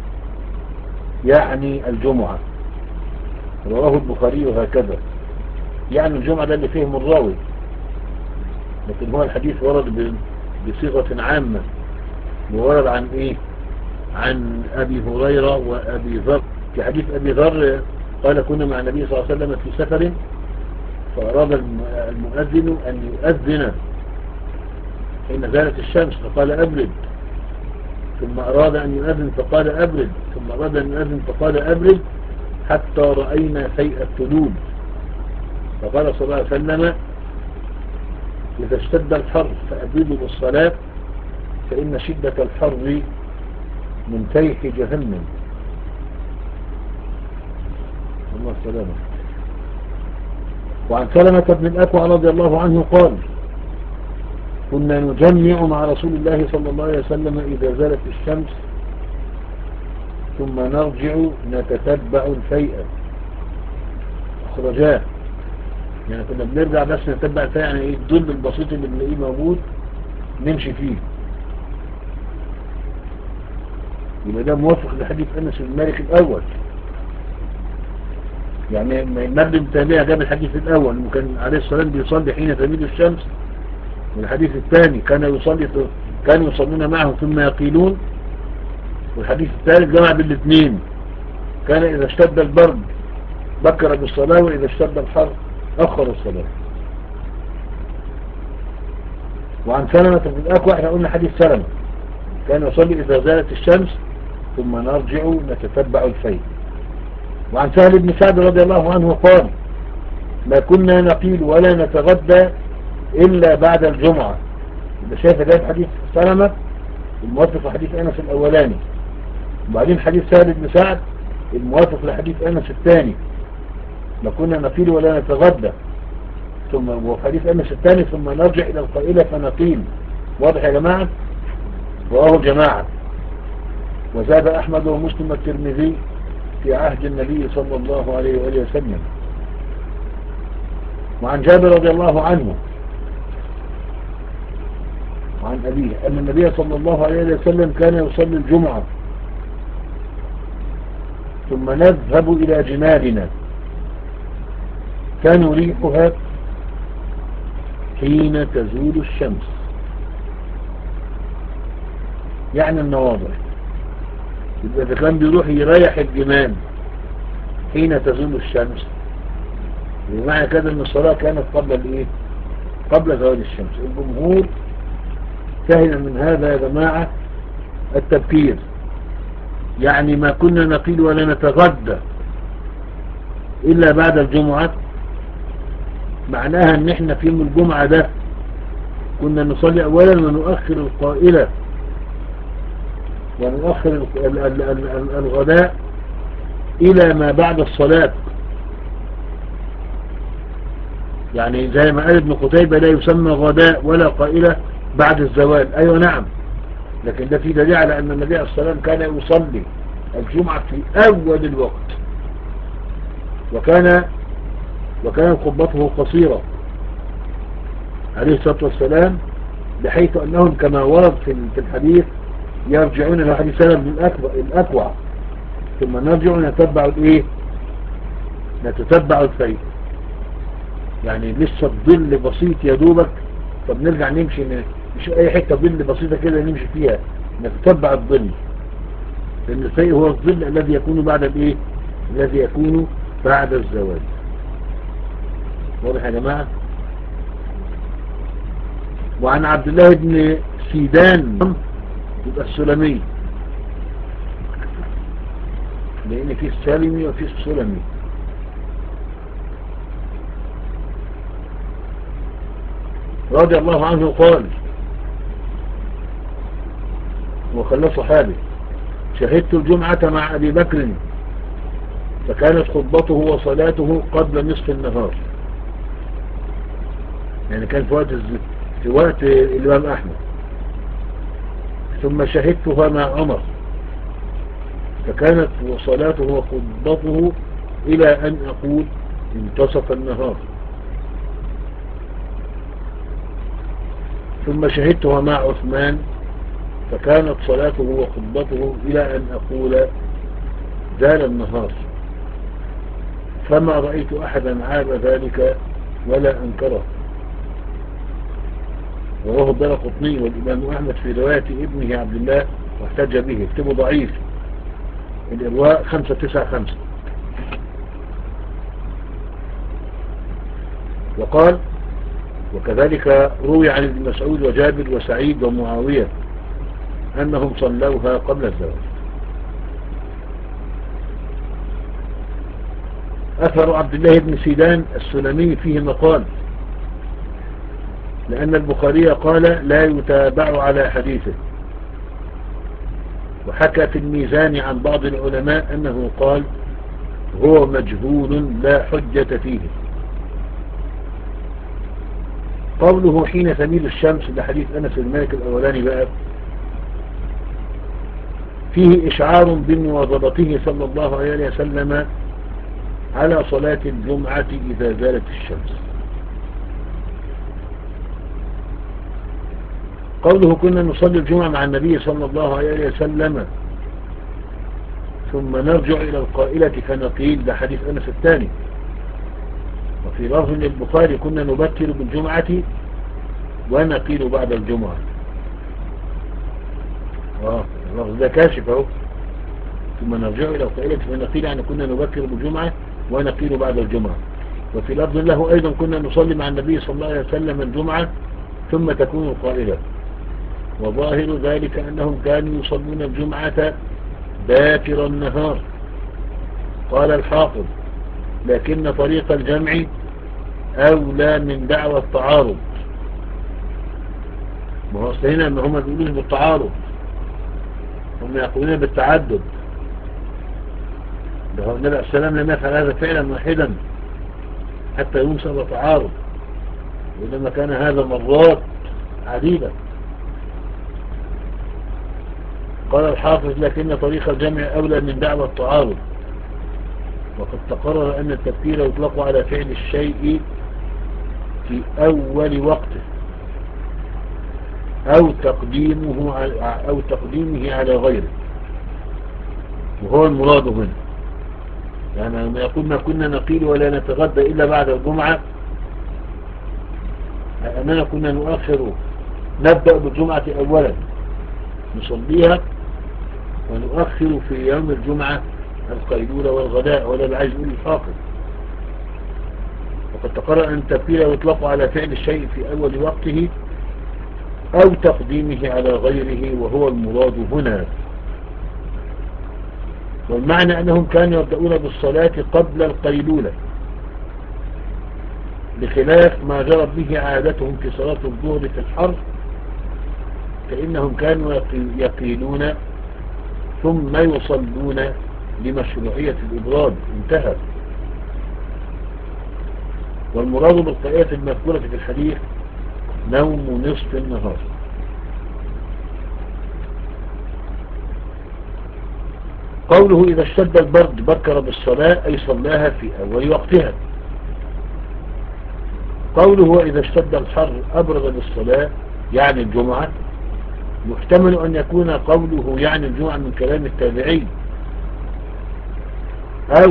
Speaker 1: يعني الجمعة. رواه البخاري هكذا، يعني الجمعة ده اللي فيه الراوي، لكن هو الحديث ورد بصيغة عامة، وورد عن إيه عن أبي هريرة وأبي ذر. في حديث أبي ذر قال كنا مع النبي صلى الله عليه وسلم في سفر فأراد المؤذن أن يؤذن حين زالت الشمس فقال أبرد، ثم أراد أن يؤذن فقال أبرد، ثم أراد أن يؤذن فقال أبرد، حتى رأينا فيء الثلوج، فقال صلى الله عليه وسلم إذا اشتد الحر فأبردوا بالصلاة فإن شدة الحر من فيح جهنم. الله السلامة. وعن سلمة بن الأكوع رضي الله عنه قال كنا نجمع مع رسول الله صلى الله عليه وسلم إذا زالت الشمس ثم نرجع نتتبع الفيئة. أخرجاه، يعني كنا بنرجع بس نتبع الفيئة، يعني إيه الظل البسيط اللي بنلاقيه موجود نمشي فيه. يبقى ده موافق لحديث أنس بن مالك الأول. يعني النبي التابعي جاب الحديث الأول وكان عليه السلام بيصلي حين تميل الشمس، والحديث الثاني كان يصلي كانوا يصلون معه ثم يقيلون، والحديث الثالث جمع بالاثنين، كان إذا اشتد البرد بكر بالصلاة وإذا اشتد الحر أخر الصلاة. وعن سلمة بن الأكوع احنا قلنا حديث سلمة كان يصلي إذا زالت الشمس ثم نرجع نتتبع الفيل. وعن سهل بن سعد رضي الله عنه قال ما كنا نقيل ولا نتغدى إلا بعد الجمعة. إذا شايف ده حديث سلمة الموافق لحديث أنس الأولاني، وبعدين حديث سهل بن سعد الموافق لحديث أنس الثاني ما كنا نقيل ولا نتغدى، ثم وحديث أنس الثاني ثم نرجع إلى القائلة فنقيل. واضح يا جماعة؟ وأهو جماعة. وزاد أحمد ومسلم الترمذي في عهد النبي صلى الله عليه وآله وسلم. وعن جابر رضي الله عنه وعن أبيه أن النبي صلى الله عليه وسلم كان يصلي الجمعة ثم نذهب إلى جمالنا كان ريحها حين تزول الشمس، يعني النواضح. إذا كان بيروح يريح الجمال حين تزول الشمس، بمعنى كده ان الصلاة كانت قبل الايه؟ قبل زوال الشمس. الجمهور فهم من هذا يا جماعة التبكير، يعني ما كنا نقيل ولا نتغدى إلا بعد الجمعة، معناها ان احنا في يوم الجمعة ده كنا نصلي اولا ونؤخر القائلة ونؤخر الغداء الى ما بعد الصلاة. يعني زي ما قال ابن قتيبة لا يسمى غداء ولا قائلة بعد الزوال. ايوه نعم، لكن ده في دليل على ان النبي عليه الصلاة والسلام كان يصلي الجمعة في اول الوقت، وكان وكانت خطبته قصيرة عليه الصلاة والسلام، بحيث أنهم كما ورد في الحديث يرجعون إلى حديث سلم بن الأكوع ثم نرجع نتبع الإيه؟ نتتبع الفيل. يعني لسه الظل بسيط يا دوبك، طب نرجع نمشي مش أي حتة ظل بسيطة كده نمشي فيها، نتتبع الظل، لأن الفيل هو الظل الذي يكون بعد الإيه؟ الذي يكون بعد الزواج. واضح يا جماعة؟ وعن عبد الله بن سيدان يبقى السلمي، لأن فيه السالمي وفيه السلمي. رضي الله عنه قال وخلى صحابي شهدت الجمعة مع أبي بكر فكانت خطبته وصلاته قبل نصف النهار، يعني كان في وقت الزيت في وقت الإمام أحمد. ثم شهدتها مع عمر فكانت وصلاته وخطبته إلى أن أقول انتصف النهار. ثم شهدتها مع عثمان فكانت صلاته وخطبته إلى أن أقول زال النهار، فما رأيت أحدا عاب ذلك ولا أنكره. ورواه الدارقطني والإمام أحمد في رواية ابنه عبد الله واحتج به، اكتبه ضعيف، الإرواء خمسة تسعة خمسة. وقال وكذلك روي عن ابن مسعود وجابر وسعيد ومعاوية أنهم صلوها قبل الزواج. أثر عبد الله بن سيدان السلمي فيه مقال، لأن البخاري قال لا يتابع على حديثه. وحكى في الميزان عن بعض العلماء أنه قال هو مجهول لا حجة فيه. قوله حين تميل الشمس، ده حديث أنس بن مالك الأولاني بقى، فيه إشعار بمواظبته صلى الله عليه وسلم على صلاة الجمعة إذا زالت الشمس. قوله كنا نصلي الجمعة مع النبي صلى الله عليه وسلم ثم نرجع إلى القائلة فنقيل، ده حديث أنس الثاني. وفي لفظ البخاري كنا نبكر بالجمعة ونقيل بعد الجمعة. اه اللفظ ده كاشف اهو، ثم نرجع إلى القائلة فنقيل يعني كنا نبكر بالجمعة ونقيل بعد الجمعة. وفي لفظ له أيضا كنا نصلي مع النبي صلى الله عليه وسلم الجمعة ثم تكون القائلة. وظاهر ذلك أنهم كانوا يصلون الجمعة باكر النهار. قال الحافظ لكن طريق الجمع أولى من دعوى التعارض. ما هو هنا ما هم بيقولوش بالتعارض، هم يقولون بالتعدد. ده هو النبي عليه السلام لم يفعل هذا فعلا واحدا حتى ينسب تعارض، وإنما كان هذا مرات عديدة. قال الحافظ لكن طريق الجمع أولى من دعوى التعارض، وقد تقرر أن التفكير يطلق على فعل الشيء في أول وقته أو تقديمه أو تقديمه على غيره، وهو المراد هنا. يعني لما يقول ما كنا نقيل ولا نتغدى إلا بعد الجمعة، أننا كنا نؤخر، نبدأ بالجمعة أولا نصليها ونؤخر في يوم الجمعة القيلولة والغداء، ولا عايز يقول الحافظ. وقد تقرر أن التفكير يطلق على فعل الشيء في أول وقته أو تقديمه على غيره، وهو المراد هنا. والمعنى أنهم كانوا يبدأون بالصلاة قبل القيلولة، بخلاف ما جرت به عادتهم في صلاة الظهر في الحر، فإنهم كانوا يقيلون ثم يصلون لمشروعية الإبراد. انتهى. والمراد بالقيات المذكورة في الحديث نوم نصف النهار. قوله إذا اشتد البرد بكر بالصلاة أي صلاها في أول وقتها. قوله وإذا اشتد الحر أبرد بالصلاة يعني الجمعة، يحتمل أن يكون قوله يعني الجمعة من كلام التابعي، أو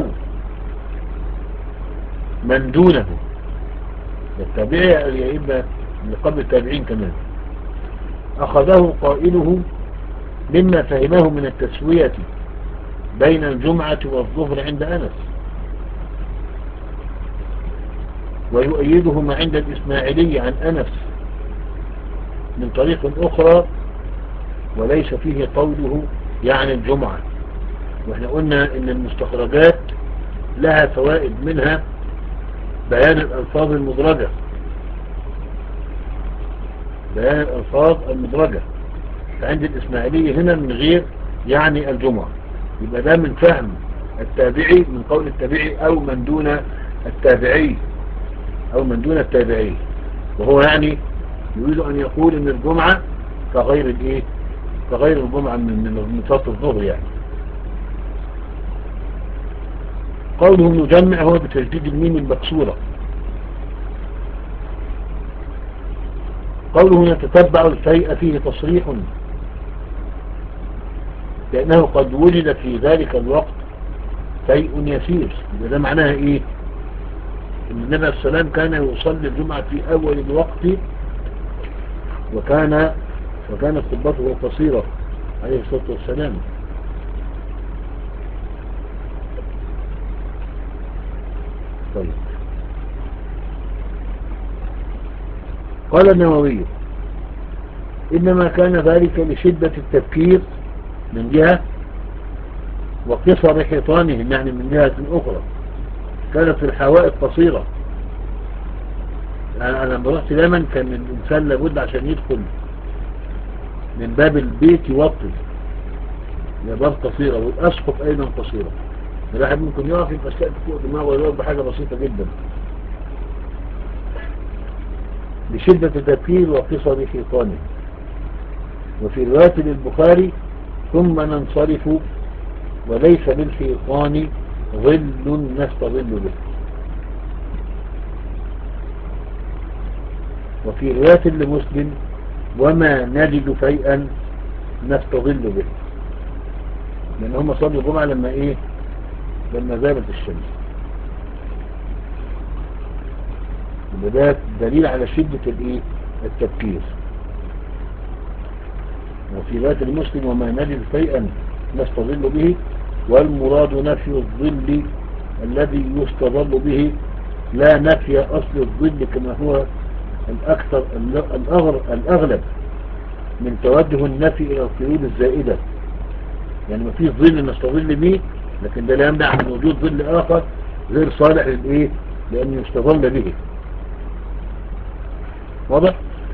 Speaker 1: من دونه. التابعي يبقى من قبل التابعين كمان. أخذه قائله مما فهمه من التسوية بين الجمعة والظهر عند أنس، ويؤيده ما عند الإسماعيلي عن أنس من طريق أخرى وليس فيه قوله يعني الجمعة. واحنا قلنا ان المستخرجات لها فوائد، منها بيان الألفاظ المدرجة، بيان الألفاظ المدرجة. فعند الإسماعيلي هنا من غير يعني الجمعة، يبقى ده من فهم التابعي، من قول التابعي أو من دون التابعي أو من دون التابعي، وهو يعني يريد أن يقول ان الجمعة كغير الايه كغير الجمعة من صلاة الظهر يعني. قوله نجمع هو بتجديد الميم المكسورة. قوله يتتبع الفيء فيه تصريح لأنه قد وجد في ذلك الوقت فيء يسير. ده معناها ايه؟ ان النبي عليه السلام كان يصلي الجمعة في اول الوقت، وكان وكانت خطبته قصيرة عليه الصلاة والسلام. طيب. قال النووي إنما كان ذلك لشدة التفكير من جهة، وقصر حيطانهم يعني من جهة أخرى، كانت الحوائط قصيرة. أنا لما رحت دايما كان الإنسان لابد عشان يدخل من باب البيت يوطي، باب قصيرة، والأسقف أيضا قصيرة. الواحد ممكن يقف يبقى السقف فوق دماغه ويقف بحاجة بسيطة جدا. لشدة تدبير وقصر حيطانه. وفي رواية للبخاري ثم ننصرف وليس للحيطان ظل نستظل به. وفي رواية لمسلم وما نجد فيئا نستظل به، لأن هم صلوا الجمعة لما إيه لما زالت الشمس. وده دليل على شدة الإيه التفكير. وفي رواية المسلم وما نجد فيئا نستظل به، والمراد نفي الظل الذي يستظل به لا نفي أصل الظل كما هو الأكثر الأغلب من توجه النفي إلى القيود الزائدة. يعني ما فيش ظل نستظل به، لكن ده لا يمنع من وجود ظل آخر غير صالح للإيه لأن يستظل به. واضح؟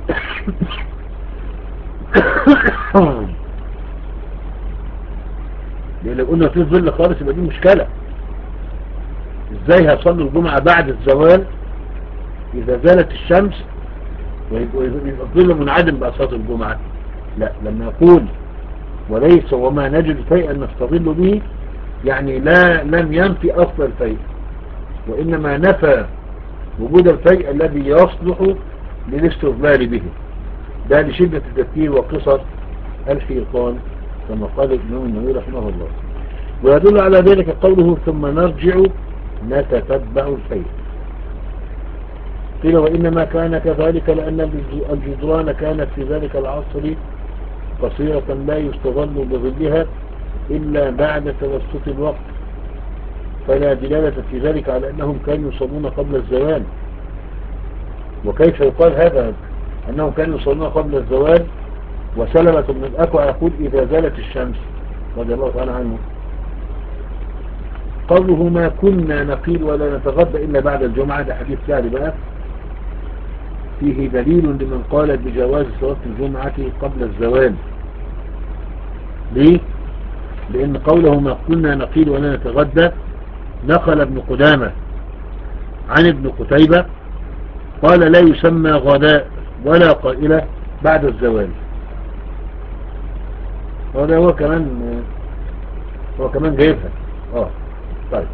Speaker 1: لأن لو قلنا في ظل خالص يبقى دي مشكلة. ازاي هصلوا الجمعة بعد الزوال إذا زالت الشمس ويبقى الظل منعدم بأصوات الجمعة؟ لا، لما يقول وليس وما نجد فيئا نستظل به يعني لا لم ينفي أصل الفيء، وإنما نفى وجود الفيء الذي يصلح للاستظلال به، ده لشدة التفكير وقصر الحيطان كما قال الإمام النووي رحمه الله. ويدل على ذلك قوله ثم نرجع نتتبع الفيء. قيل وإنما كان كذلك لأن الجدران كانت في ذلك العصر قصيرة لا يستظل بظلها إلا بعد توسط الوقت، فلا دلالة في ذلك على أنهم كانوا يصلون قبل الزوال. وكيف يقال هذا أنهم كانوا يصلون قبل الزوال وسلمة بن الأكوع يقول إذا زالت الشمس رضي الله تعالى عنه؟ قوله ما كنا نقيل ولا نتغدى إلا بعد الجمعة، ده حديث سهل بقى، فيه دليل لمن قال بجواز صلاة الجمعة قبل الزوال. ليه؟ لأن قوله ما كنا نقيل ولا نتغدى نقل ابن قدامة عن ابن قتيبة قال لا يسمى غداء ولا قائلة بعد الزوال. هذا هو كمان هو كمان جايبها. اه طيب،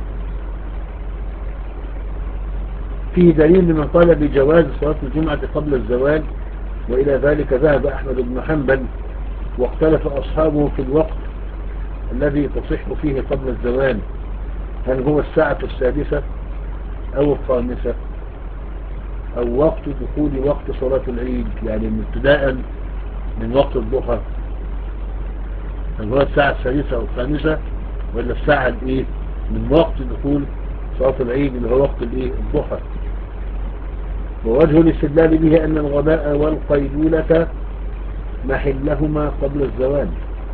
Speaker 1: فيه دليل لمن قال بجواز صلاة الجمعة قبل الزوال، وإلى ذلك ذهب أحمد بن حنبل، واختلف أصحابه في الوقت الذي تصح فيه قبل الزوال، هل هو الساعة السادسة أو الخامسة أو وقت دخول وقت صلاة العيد، يعني ابتداء من وقت الضحى، هل هو الساعة السادسة أو الخامسة ولا الساعة الإيه من وقت دخول صلاة العيد اللي هو وقت الإيه الضحى. ووجه الاستدلال به أن الغداء والقيلولة محلهما قبل الزوال.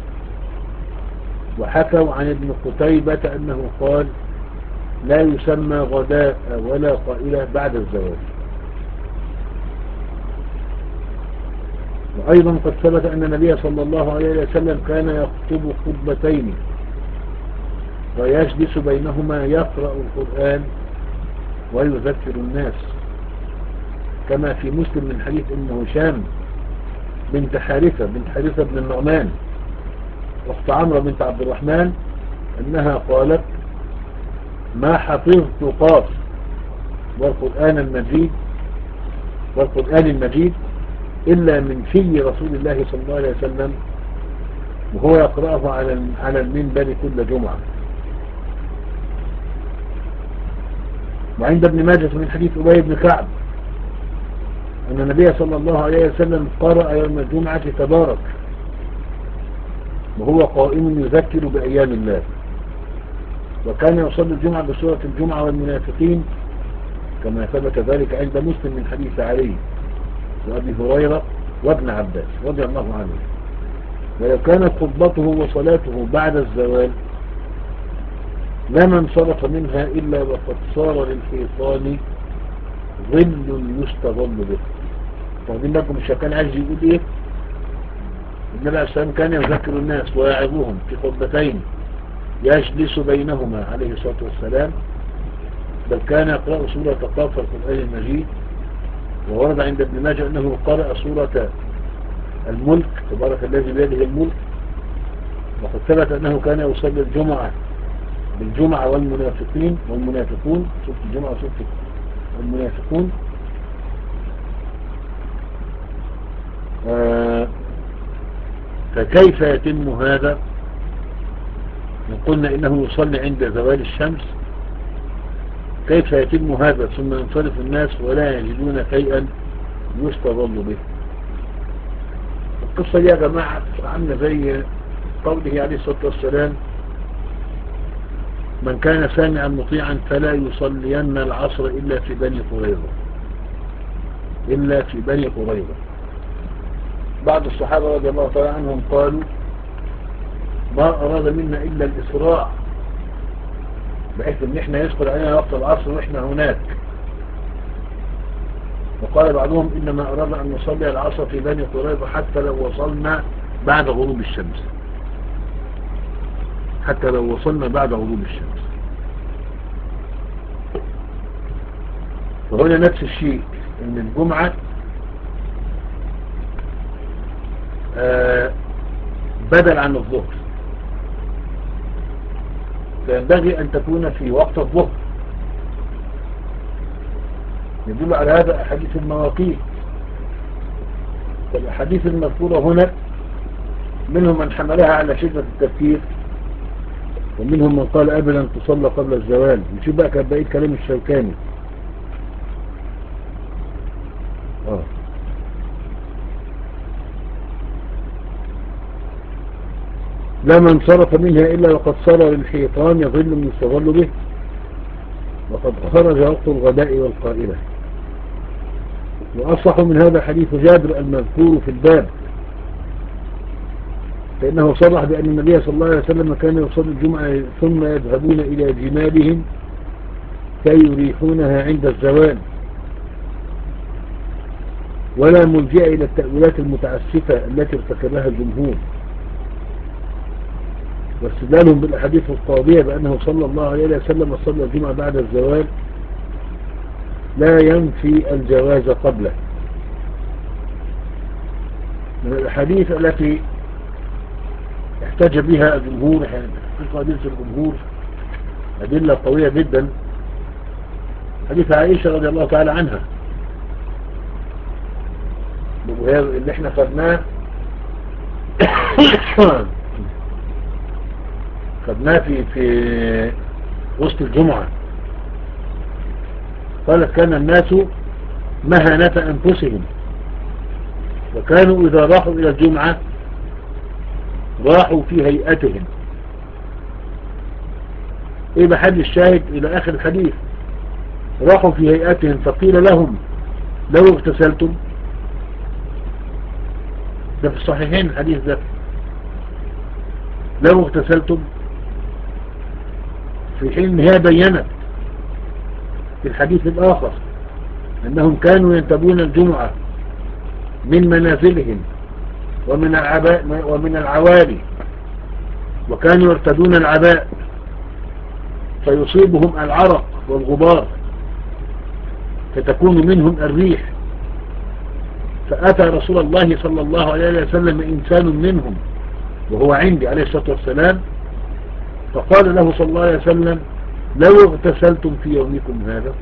Speaker 1: وحكوا عن ابن قتيبة أنه قال لا يسمى غداء ولا قائلة بعد الزوال. وأيضا قد ثبت أن النبي صلى الله عليه وسلم كان يخطب خطبتين ويجلس بينهما يقرأ القرآن ويذكر الناس، كما في مسلم من حديث ام هشام بنت حارثة بنت حارثة بن النعمان أخت عمرو بنت عبد الرحمن أنها قالت ما حفظت قاف والقرآن المجيد والقرآن المجيد إلا من في رسول الله صلى الله عليه وسلم وهو يقرأه على على المنبر كل جمعة. وعند ابن ماجه من حديث أبي بن كعب أن النبي صلى الله عليه وسلم قرأ يوم الجمعة تبارك وهو قائم يذكر بأيام الله، وكان يصلي الجمعة بسورة الجمعة والمنافقين كما ثبت ذلك عند مسلم من حديث علي وأبي هريرة وابن عباس رضي الله عنه. ولو كانت خطبته وصلاته بعد الزوال لما انصرف منها إلا وقد صار للحيطان ظل يستظل به. واخدين بالكم مش كان عايز يقول ايه؟ النبي عليه السلام كان يذكر الناس ويعظهم في خطبتين يجلس بينهما عليه الصلاة والسلام، بل كان يقرأ سورة قاف القرآن المجيد وورد عند ابن ماجه أنه قرأ سورة الملك تبارك الذي بيده الملك. وقد ثبت أنه كان يصلي الجمعة بالجمعة والمنافقين والمنافقون سورة الجمعة وسورة المنافقون. آه فكيف يتم هذا؟ قلنا إنه يصلي عند زوال الشمس، كيف يتم هذا ثم ينصرف الناس ولا يجدون شيئا يستظل به؟ القصة دي يا جماعة عاملة زي قوله عليه الصلاة والسلام: من كان سامعا مطيعا فلا يصلين العصر إلا في بني قريظة إلا في بني قريظة. بعض الصحابة رضي الله تعالى عنهم قالوا: ما أراد منا إلا الإسراع، بحيث ان احنا يدخل علينا وقت العصر واحنا هناك. وقال بعضهم: إنما أراد أن نصلي العصر في بني قريظة حتى لو وصلنا بعد غروب الشمس حتى لو وصلنا بعد غروب الشمس. وهنا نفس الشيء، ان الجمعة آه بدل عن الظهر، فينبغي أن تكون في وقت الظهر. يدل على هذا أحاديث المواقيت. فالأحاديث المذكورة هنا منهم من حملها على شدة التفكير، ومنهم من قال أبدا تصلى قبل الزوال. نشوف بقى كان بقيت كلام الشوكاني. آه. لا من صرف منها إلا وقد صار للحيطان يظل من يستظل به، وقد خرج وقت الغداء والقائلة. وأصح من هذا حديث جابر المذكور في الباب، فإنه صرح بأن النبي صلى الله عليه وسلم كان يصلي الجمعة ثم يذهبون إلى جمالهم فيريحونها عند الزوال، ولا ملجأ إلى التأويلات المتعسفة التي ارتكبها الجمهور، واستدلالهم بالأحاديث القاضية بأنه صلى الله عليه وسلم صلى الجمعة بعد الزوال لا ينفي الجواز قبله. من الأحاديث التي احتج بها الجمهور في أدلة الجمهور أدلة قوية جدا حديث عائشة رضي الله تعالى عنها، اللي احنا خدناه خدناه في في وسط الجمعة. قالت: كان الناس مهنة أنفسهم، وكانوا إذا راحوا إلى الجمعة راحوا في هيئتهم. إيه بحد الشاهد إلى آخر الحديث؟ راحوا في هيئتهم، فقيل لهم: لو اغتسلتم. ده في الصحيحين الحديث ده. لو اغتسلتم، في حين انها بينت في الحديث الآخر أنهم كانوا ينتبون الجمعة من منازلهم ومن العباء ومن العوالي، وكانوا يرتدون العباء فيصيبهم العرق والغبار فتكون منهم الريح. فأتى رسول الله صلى الله عليه وسلم إنسان منهم وهو عندي عليه الصلاة والسلام، فقال له صلى الله عليه وسلم: لو اغتسلتم في يومكم هذا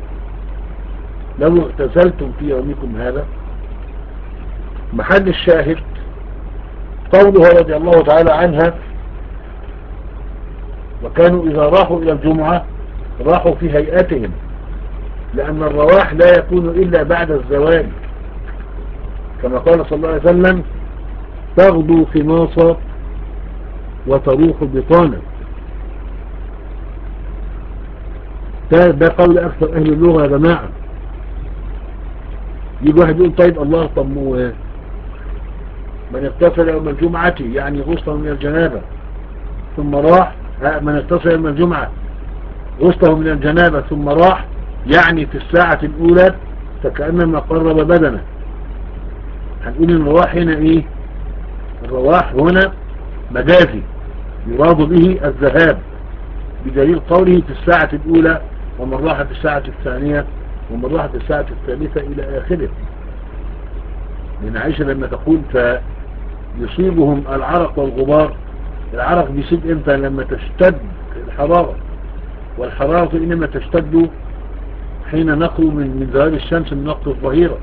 Speaker 1: لو اغتسلتم في يومكم هذا. محل الشاهد قوله رضي الله تعالى عنها: وكانوا إذا راحوا إلى الجمعة راحوا في هيئتهم، لأن الرواح لا يكون إلا بعد الزوال، كما قال صلى الله عليه وسلم: تغدو خماصا وتروح بطانا. ده, ده قول أكثر أهل اللغة يا جماعة. يجي واحد يقول: طيب الله، طب من اغتسل يوم الجمعة يعني غسله من الجنابة ثم راح، من اغتسل يوم الجمعة غسله من الجنابة ثم راح، يعني في الساعة الأولى فكأنما قرب بدنه. هنقول ان الرواح هنا ايه؟ الرواح هنا مجازي يراد به الذهاب، بدليل قوله في الساعة الأولى ومن راح في الساعة الثانية ومن في الساعة الثالثة إلى آخره. لأن عائشة لما تقول فيصيبهم العرق والغبار، العرق بيصيب إمتى؟ لما تشتد الحرارة، والحرارة إنما تشتد حين نقو من من زوال الشمس من وقت الظهيرة.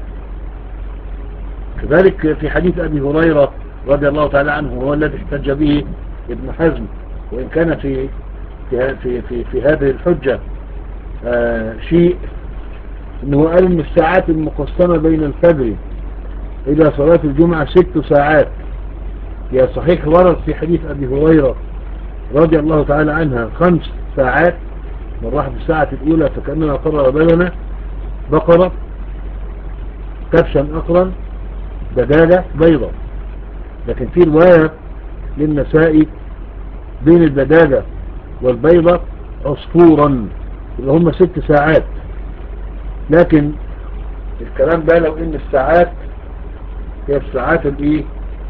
Speaker 1: كذلك في حديث أبي هريرة رضي الله تعالى عنه، وهو الذي احتج به ابن حزم، وإن كان في في في في, في هذه الحجة آه شيء، انه قال ان الساعات المقسمة بين الفجر الى صلاة الجمعة ست ساعات. يا صحيح ورد في حديث ابي هريرة رضي الله تعالى عنها خمس ساعات، من راح في الساعة الاولى فكأننا قرر بيننا بقرة، كبشا اقرا، دجاجة بيضة. لكن في رواية للنسائي بين الدجاجة والبيضة عصفورا، اللي هم ست ساعات. لكن الكلام ده لو ان الساعات هي الساعات الايه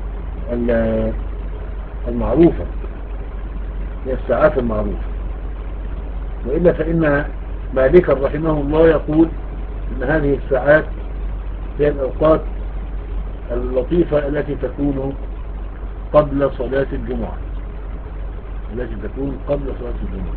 Speaker 1: المعروفة، هي الساعات المعروفة. وإلا فإن مالكا رحمه الله يقول ان هذه الساعات هي الأوقات اللطيفة التي تكون قبل صلاة الجمعة، التي تكون قبل صلاة الجمعة.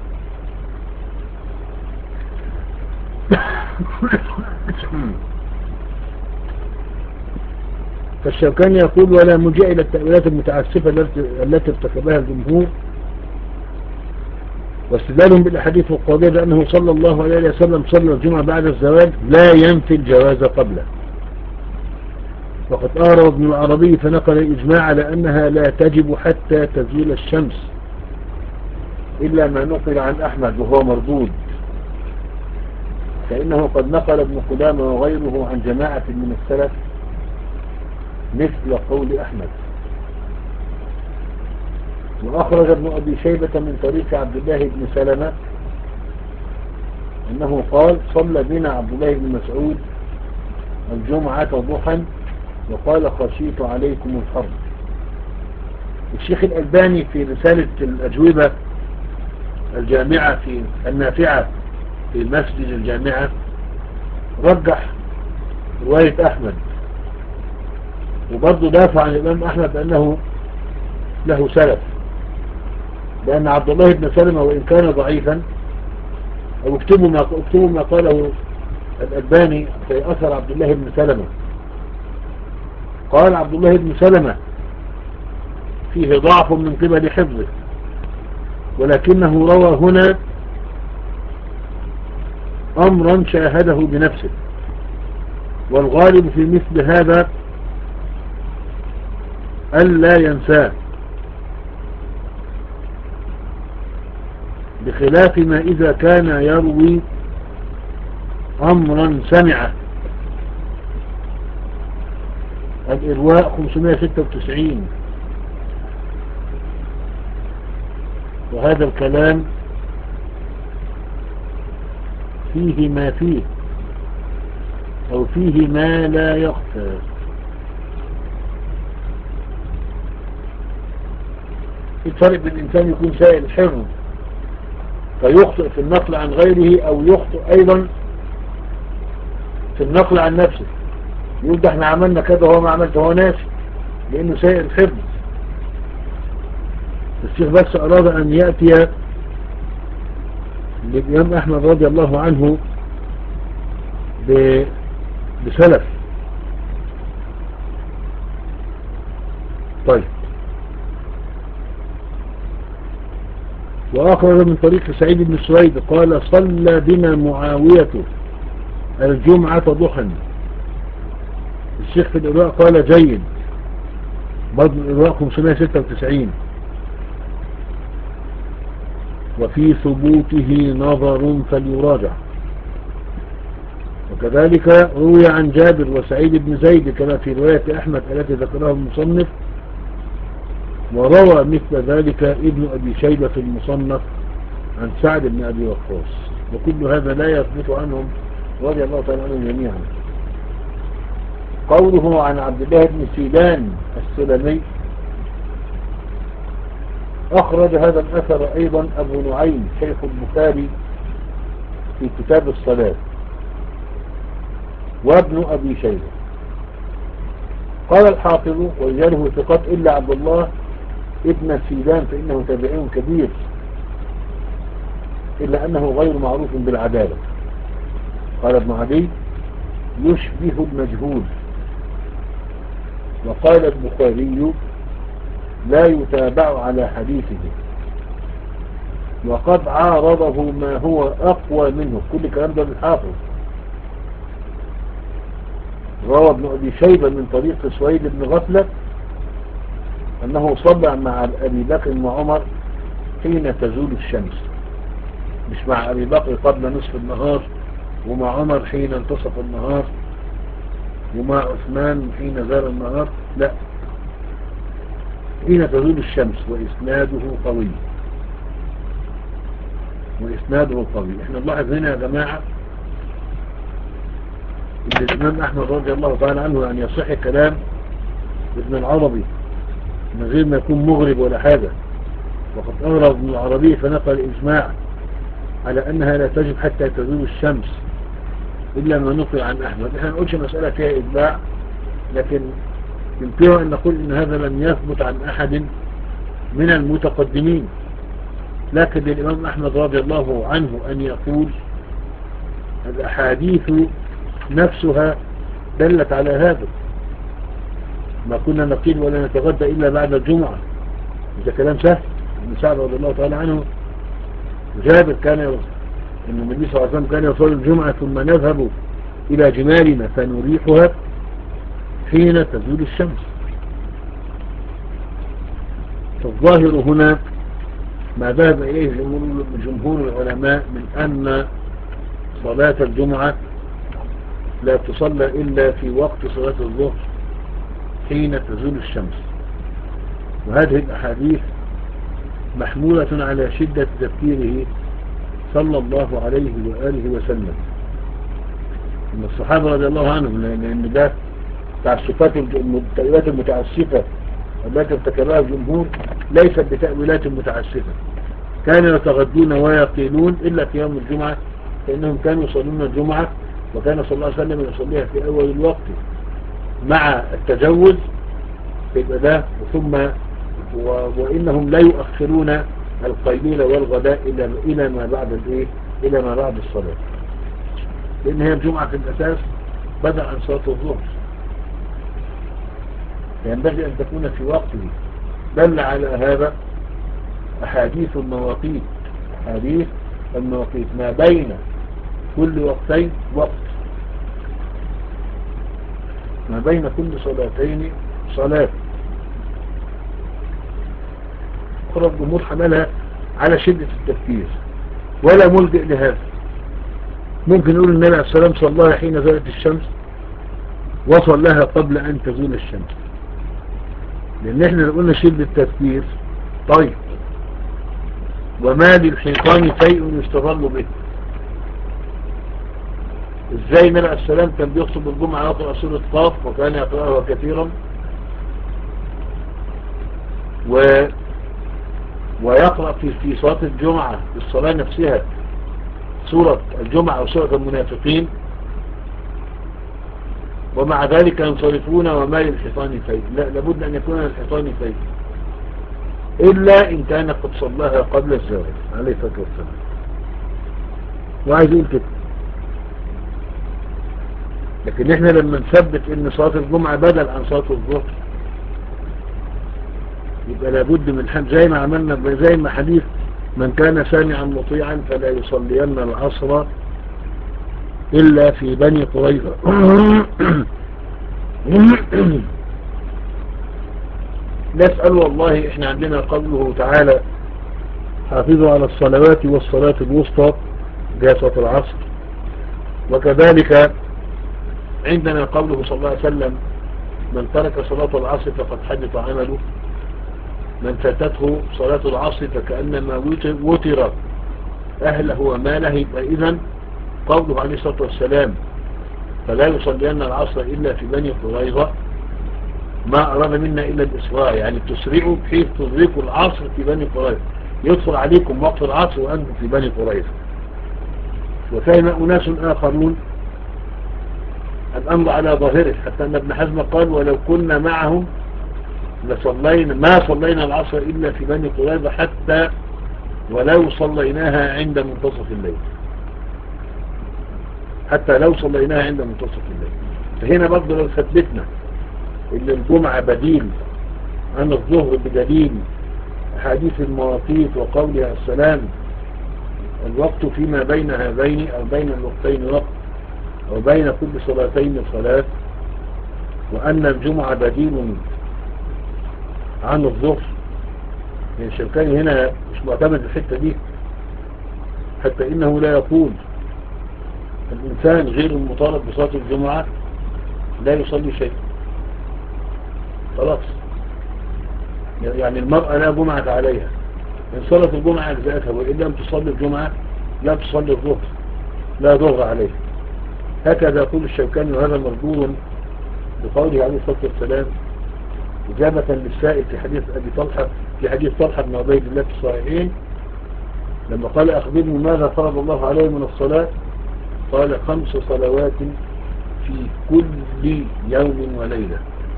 Speaker 1: فالشوكاني يقول: ولا مجيء إلى التأويلات المتعسفة التي ارتكبها الجمهور، واستدلالهم بالأحاديث القاضية بأنه صلى الله عليه وسلم صلى الجمعة بعد الزواج لا ينفي الجواز قبله. وقد أعرض ابن العربي فنقل الإجماع على أنها لا تجب حتى تزول الشمس، إلا ما نقل عن أحمد وهو مردود، فإنه قد نقل ابن قدامة وغيره عن جماعة من السلف مثل قول أحمد. وأخرج ابن أبي شيبة من طريق عبد الله بن سلمة أنه قال: صلى بنا عبد الله بن مسعود الجمعة ضحى وقال: خشيت عليكم الحرب. الشيخ الألباني في رسالة الأجوبة الجامعة في النافعة في مسجد الجامعة رجح رواية أحمد، وبرضه دافع عن الإمام أحمد بأنه له سلف، لأن عبد الله بن سلمة وإن كان ضعيفا، أو اكتبوا ما, اكتبوا ما قاله الألباني في أثر عبد الله بن سلمة. قال عبد الله بن سلمة فيه ضعف من قبل حفظه، ولكنه روى هنا أمرا شاهده بنفسه، والغالب في مثل هذا ألا ينساه، بخلاف ما إذا كان يروي أمرا سمعه. الإرواء خمسمائة وستة وتسعين. وهذا الكلام فيه ما فيه، أو فيه ما لا يخفى. الفرق بين الإنسان يكون سائل الحفظ فيخطئ في النقل عن غيره، أو يخطئ أيضا في النقل عن نفسه، يقول ده احنا عملنا كده وهو ما عملته، هو ناسي لأنه سائل الحفظ. الشيخ بس أراد أن يأتي للإمام أحمد رضي الله عنه بسلف. طيب، وأخرج من طريق سعيد بن سويد قال: صلى بنا معاوية الجمعة ضحى. الشيخ في الإرواء قال: جيد، برضو الإرواء خمسمائة وستة وتسعين. وفي ثبوته نظر فليراجع. وكذلك روي عن جابر وسعيد بن زيد كما في رواية أحمد التي ذكرها المصنف، وروى مثل ذلك ابن أبي شيبة في المصنف عن سعد بن أبي وقاص، وكل هذا لا يثبت عنهم رضي الله تعالى عنهم جميعا. قوله عن عبد الله بن سيدان السلمي، أخرج هذا الأثر أيضا أبو نعيم شيخ البخاري في كتاب الصلاة وابن أبي شيبة. قال الحافظ ورجاله ثقات إلا عبد الله ابن السيدان فإنه تابعي كبير، إلا أنه غير معروف بالعدالة. قال ابن عدي يشبه المجهول. وقال البخاري لا يتابع على حديثه، وقد عارضه ما هو أقوى منه. كل كلام ده الحافظ. روى ابن أبي شيبة من طريق سويد بن غفلة أنه صلى مع أبي بكر وعمر حين تزول الشمس، مش مع أبي بكر قبل نصف النهار، ومع عمر حين انتصف النهار، ومع عثمان حين زال النهار، لا، حين تزول الشمس. وإسناده قوي، وإسناده قوي. احنا نلاحظ هنا يا جماعة ان الإمام أحمد رضي الله تعالى عنه أن يصح كلام ابن العربي من غير ما يكون مغرب ولا حاجة، وقد أغرب ابن العربي فنقل الإجماع على أنها لا تجب حتى تزول الشمس إلا ما نقل عن أحمد. احنا نقولش مسألة فيها إجماع، لكن يمكن أن نقول إن هذا لم يثبت عن أحد من المتقدمين. لكن للإمام أحمد رضي الله عنه أن يقول الأحاديث نفسها دلت على هذا. ما كنا نقيل ولا نتغدى إلا بعد الجمعة. ده كلام سهل. ابن سعد رضي الله تعالى عنه جابر كان يرسل أن النبي صلى الله عليه وسلم كان يصلي الجمعة ثم نذهب إلى جمالنا فنريحها حين تزول الشمس. فالظاهر هنا ما ذهب إليه جمهور العلماء من أن صلاة الجمعة لا تصلى إلا في وقت صلاة الظهر حين تزول الشمس. وهذه الأحاديث محمولة على شدة تذكيره صلى الله عليه وآله وسلم من الصحابة رضي الله عنهم، لأن ده تعسفات التأويلات المتعسفة التي ارتكبها الجمهور ليست بتأويلات متعسفة. كانوا يتغدون ويقيلون إلا في يوم الجمعة، فإنهم كانوا يصلون الجمعة وكان صلى الله عليه وسلم يصليها في أول الوقت مع التجوز يبقى ده ثم وإنهم لا يؤخرون القيلولة والغداء إلى إلى ما بعد الإيه إلى ما بعد الصلاة، لأن هي الجمعة في الأساس بدأ عن صلاة الظهر، ينبغي أن تكون في وقته. دل على هذا أحاديث المواقيت. أحاديث المواقيت ما بين كل وقتين وقت، ما بين كل صلاتين صلاة. أخرى الجمهور حملها على شدة التفكير ولا ملجئ لهذا. ممكن نقول النبي عليه السلام صلاها حين زالت الشمس وصلها قبل أن تزول الشمس، لأن احنا قلنا شدة التفكير. طيب وما للحيطان شيء يستظل به. ازاي النبي عليه السلام كان بيخطب الجمعة يقرأ سورة قاف وكان يقرأها كثيرا، و ويقرأ في في صلاة الجمعة في الصلاة نفسها سورة الجمعة أو سورة المنافقين، ومع ذلك ينصرفون وما للحيطان فيه. لا، لابد أن يكون للحيطان فيه إلا إن كان قد صلاها قبل الزواج عليه الصلاة والسلام. وعايز يقول كده، لكن احنا لما نثبت ان صلاة الجمعة بدل عن صلاة الظهر يبقى لابد من حد زي ما عملنا زي ما حديث من كان سامعا مطيعا فلا يصلين العصر إلا في بني قريظة. نسأل والله احنا عندنا قوله تعالى حافظوا على الصلوات والصلاة الوسطى جاء صلاة العصر، وكذلك عندنا قوله صلى الله عليه وسلم من ترك صلاة العصر فقد حدث عمله، من فاتته صلاة العصر فكأنما وتر أهله وماله. يبقى إذن قوله عليه الصلاة والسلام فلا يصلين العصر إلا في بني قريظة ما أراد منا إلا الإسراء، يعني تسرعوا بحيث تدركوا العصر في بني قريظة، يدخل عليكم وقت العصر وأنتم في بني قريظة. وكان أناس آخرون الأمر على ظاهره، حتى أن ابن حزم قال ولو كنا معهم لصلينا ما صلينا العصر إلا في بني قريظة حتى ولو صليناها عند منتصف الليل، حتى لو صليناها عند منتصف الليل. فهنا برضه لو ثبتنا إن الجمعة بديل عن الظهر بدليل حديث المواقيت وقولها السلام الوقت فيما بين هذين أو بين الوقتين وقت أو بين كل صلاتين صلاة، وأن الجمعة بديل عن الظهر. يعني الشوكاني هنا مش معتمد الحتة دي، حتى إنه لا يقول الإنسان غير المطالب بصلاة الجمعة لا يصلي شيء خلاص. يعني المرأة لا جمعة عليها، إن صلت الجمعة أجزأتها، وإن لم تصلي الجمعة لا تصلي الظهر، لا ظهر عليها. هكذا يقول الشوكاني، وهذا مرجو بقوله عليه الصلاة والسلام إجابة للسائل في حديث أبي طلحة في حديث طلحة بن عبيد الله في الصحيحين لما قال أخبرني ماذا فرض الله عليه من الصلاة، قال خمس صلوات في كل يوم وليلة،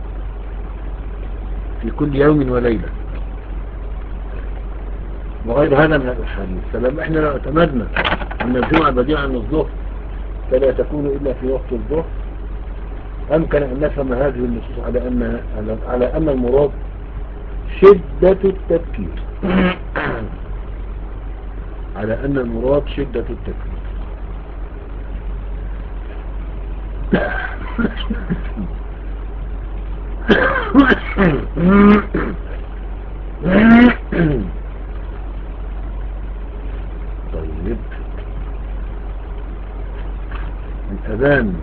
Speaker 1: في كل يوم وليلة، وغير هذا من الأحاديث. فلما احنا لو اعتمدنا أن الجمعة بديعة عن الظهر فلا تكون إلا في وقت الظهر، أمكن أن نفهم هذه النصوص على أن على أن المراد شدة التبكير على أن المراد شدة التبكير. طيب الأذان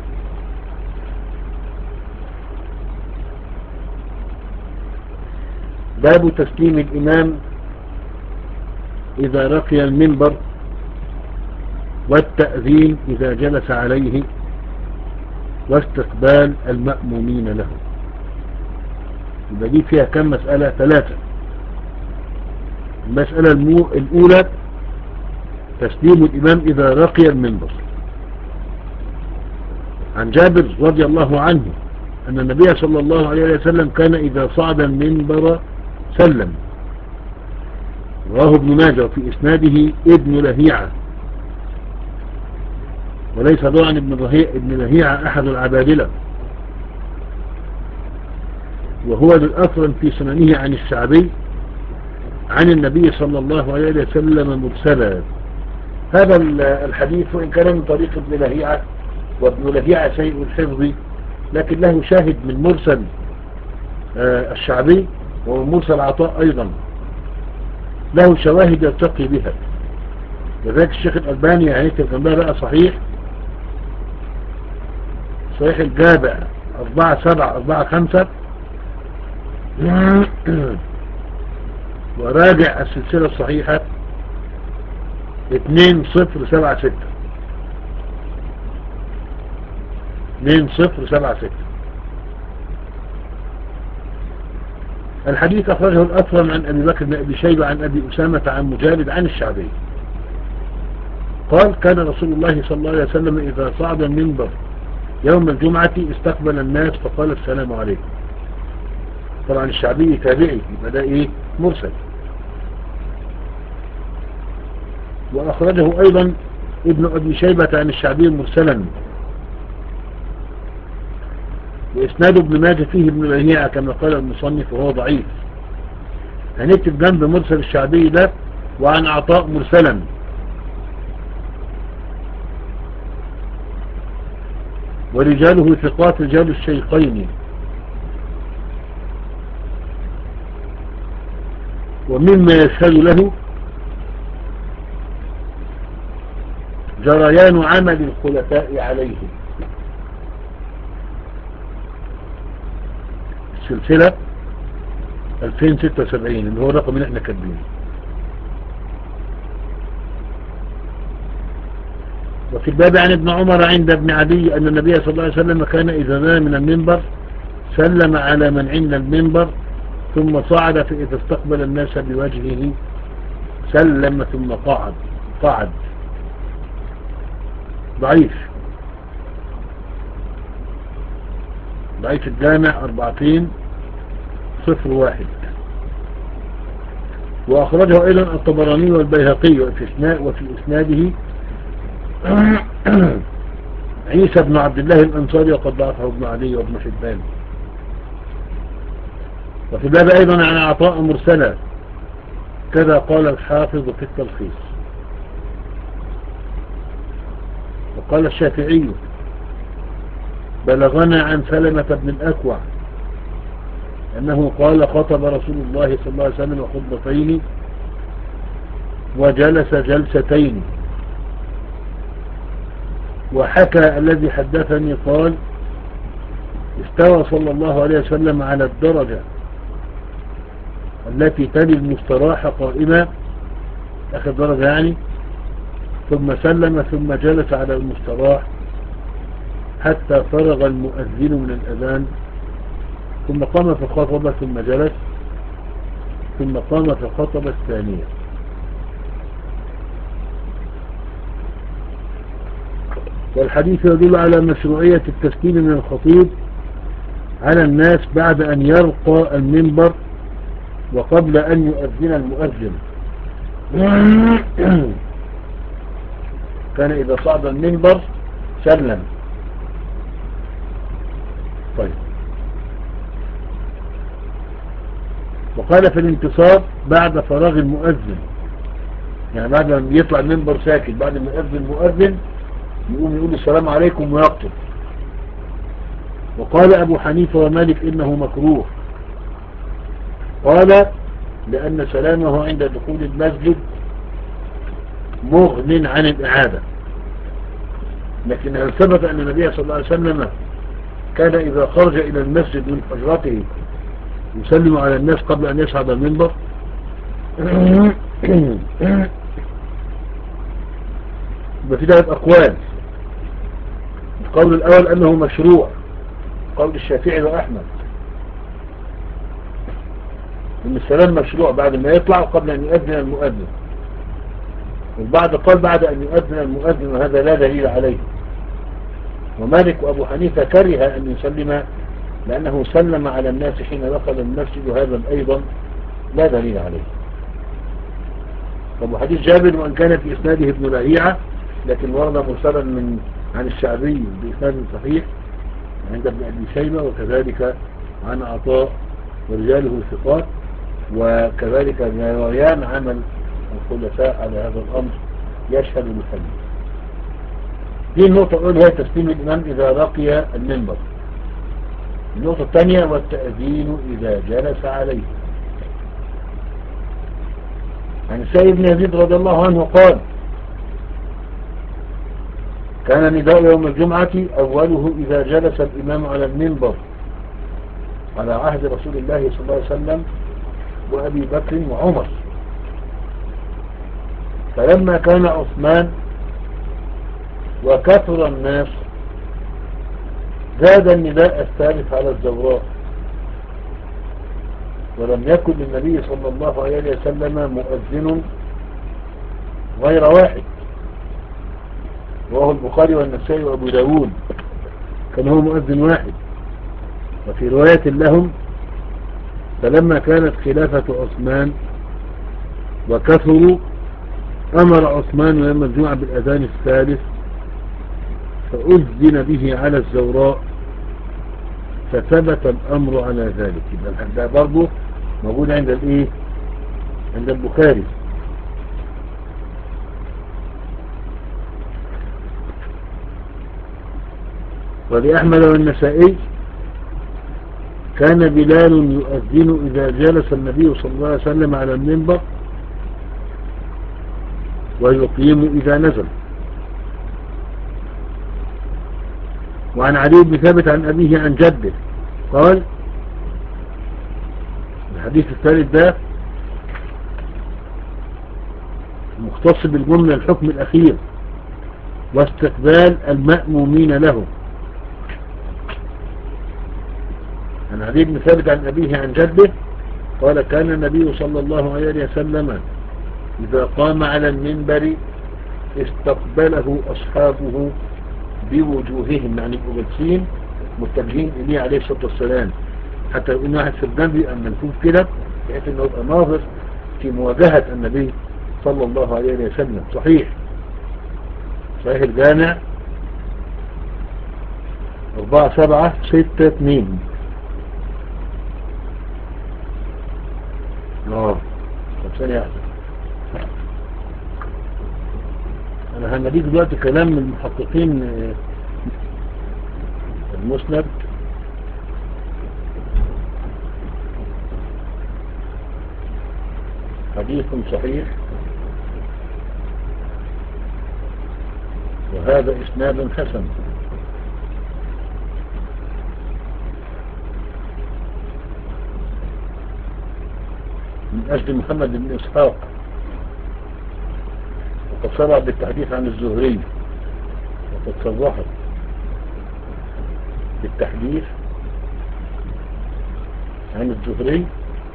Speaker 1: باب تسليم الإمام إذا رقي المنبر والتأذين إذا جلس عليه واستقبال المأمومين له. يبقى دي فيها كم مسألة؟ ثلاثة. المسألة الأولى تسليم الإمام إذا رقي المنبر. عن جابر رضي الله عنه أن النبي صلى الله عليه وسلم كان إذا صعد المنبر سلم. رواه ابن ماجه وفي إسناده ابن لهيعة، وليس له عن ابن لهيعة أحد العبادلة، وهو للأثر في سننه عن الشعبي عن النبي صلى الله عليه وسلم مرسلا. هذا الحديث وإن كان من طريق ابن لهيعة، وابن لهيعة سيء الحفظ، لكن له شاهد من مرسل الشعبي ومن مرسل عطاء أيضا، له شواهد يرتقي بها. لذلك الشيخ الألباني هيكتب جنبها بقى صحيح صحيح الجابع أربعة سبعة أربعة خمسة، وراجع السلسلة الصحيحة اتنين صفر سبعة ستة اتنين صفر سبعة ستة. الحديث أخرجه الأثرم عن أبي بكر بن أبي شيبة عن أبي أسامة عن مجالد عن الشعبي قال كان رسول الله صلى الله عليه وسلم إذا صعد المنبر يوم الجمعة استقبل الناس فقال السلام عليكم. طبعا الشعبي تابعي، يبقى ده إيه؟ مرسل. وأخرجه أيضا ابن أبي شيبة عن الشعبي مرسلا، وإسناد ابن ماجه فيه ابن لهيعة كما قال المصنف وهو ضعيف. هنكتب جنب مرسل الشعبي ده وعن عطاء مرسلا. ورجاله ثقات رجال الشيخين. ومما يشهد له جريان عمل الخلفاء عليه. السلسلة ألفين وستة وسبعين اللي هو الرقم اللي احنا كاتبينه. وفي الباب عن ابن عمر عند ابن عدي أن النبي صلى الله عليه وسلم كان إذا نام من المنبر سلم على من عند المنبر ثم صعد، فإذا استقبل الناس بوجهه سلم ثم قعد قعد ضعيف. ضعيف الجامع أربعتين صفر واحد. وأخرجه أيضا الطبراني والبيهقي وفي إسناده عيسى بن عبد الله الأنصاري وقد ضعفه ابن علي وابن حبان. وفي الباب أيضا عن عطاء مرسلا كذا قال الحافظ في التلخيص. وقال الشافعي بلغنا عن سلمة بن الأكوع أنه قال خطب رسول الله صلى الله عليه وسلم خطبتين وجلس جلستين. وحكى الذي حدثني قال استوى صلى الله عليه وسلم على الدرجة التي تلي المستراح قائمة، آخر درجة يعني، ثم سلم ثم جلس على المستراح حتى فرغ المؤذن من الأذان، ثم قام فخطب ثم جلس، ثم قام فخطب الثانية. والحديث يدل على مشروعية التسليم من الخطيب على الناس بعد أن يرقى المنبر وقبل أن يؤذن المؤذن. كان إذا صعد المنبر سلم. طيب. وقال في الانتصار بعد فراغ المؤذن، يعني بعد ما يطلع المنبر ساكت، بعد ما يؤذن المؤذن يقوم يقول السلام عليكم ويقتل. وقال أبو حنيفة ومالك إنه مكروه، قال لأن سلامه عند دخول المسجد مغن عن الإعادة. لكن هل ثبت أن النبي صلى الله عليه وسلم كان إذا خرج إلى المسجد من حجرته يسلم على الناس قبل أن يصعد المنبر؟ بفي ثلاث أقوال. القول الأول أنه مشروع، قول الشافعي وأحمد إن السلام مشروع بعد ما يطلع وقبل أن يؤذن المؤذن. والبعض قال بعد أن يؤذن المؤذن، وهذا لا دليل عليه. ومالك وأبو حنيفة كره أن يسلم لأنه سلم على الناس حين دخل المسجد، وهذا أيضا لا دليل عليه. طب حديث جابر وأن كان في إسناده ابن لهيعة لكن ورد مرسلا من عن الشعبي بإسناد صحيح عند ابن أبي شيبة، وكذلك عن عطاء ورجاله ثقات، وكذلك ريان عمل الخلفاء على هذا الأمر يشهد بالحديث. دي النقطة الأولى هي تسليم الإمام إذا رقي المنبر. النقطة الثانية والتأذين إذا جلس عليه. عن سيد بن يزيد رضي الله عنه قال كان نداء يوم الجمعة أوله إذا جلس الإمام على المنبر على عهد رسول الله صلى الله عليه وسلم وأبي بكر وعمر. فلما كان عثمان وكثر الناس زاد النداء الثالث على الزوراء، ولم يكن للنبي صلى الله عليه وسلم مؤذن غير واحد، وهو البخاري والنسائي وأبو داود، كان هو مؤذن واحد. وفي رواية لهم فلما كانت خلافة عثمان وكثروا أمر عثمان يوم الجمعة بالأذان الثالث فأذن به على الزوراء فثبت الأمر على ذلك. ده برضه موجود عند الايه عند البخاري. ولأحمد والنسائي كان بلال يؤذن إذا جلس النبي صلى الله عليه وسلم على المنبر ويقيم إذا نزل. وعن علي بن ثابت عن أبيه عن جده قال الحديث الثالث ده مختص بالجملة الحكم الأخير واستقبال المأمومين له. عن علي بن ثابت عن أبيه عن جده قال كان النبي صلى الله عليه وسلم إذا قام على المنبر استقبله أصحابه بوجوههم، يعني بوجسين متجهين إليه عليه الصلاة والسلام، حتى يقول واحد في النبي أن نشوف كده بحيث أنه يبقى ناظر في مواجهة النبي صلى الله عليه وسلم. صحيح صحيح الجامع أربعة سبعة ستة اتنين. اه طب ثانية واحدة، أنا هناديك دلوقتي كلام من المحققين. المسند حديث صحيح وهذا إسناد حسن. من أجل محمد بن إسحاق، وقد صرح بالتحديث عن الزهري، وقد صرحت بالتحديث عن الزهري،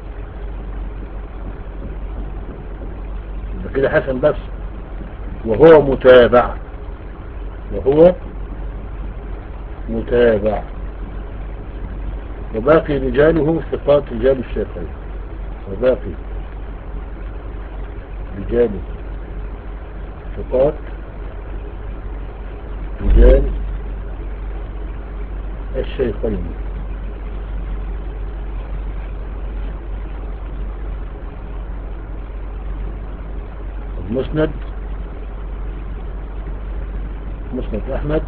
Speaker 1: يبقى كده حسن بس، وهو متابع، وهو متابع، وباقي رجاله ثقات رجال الشافعي، وباقي رجاله ثقات رجال الشيخين. المسند مسند أحمد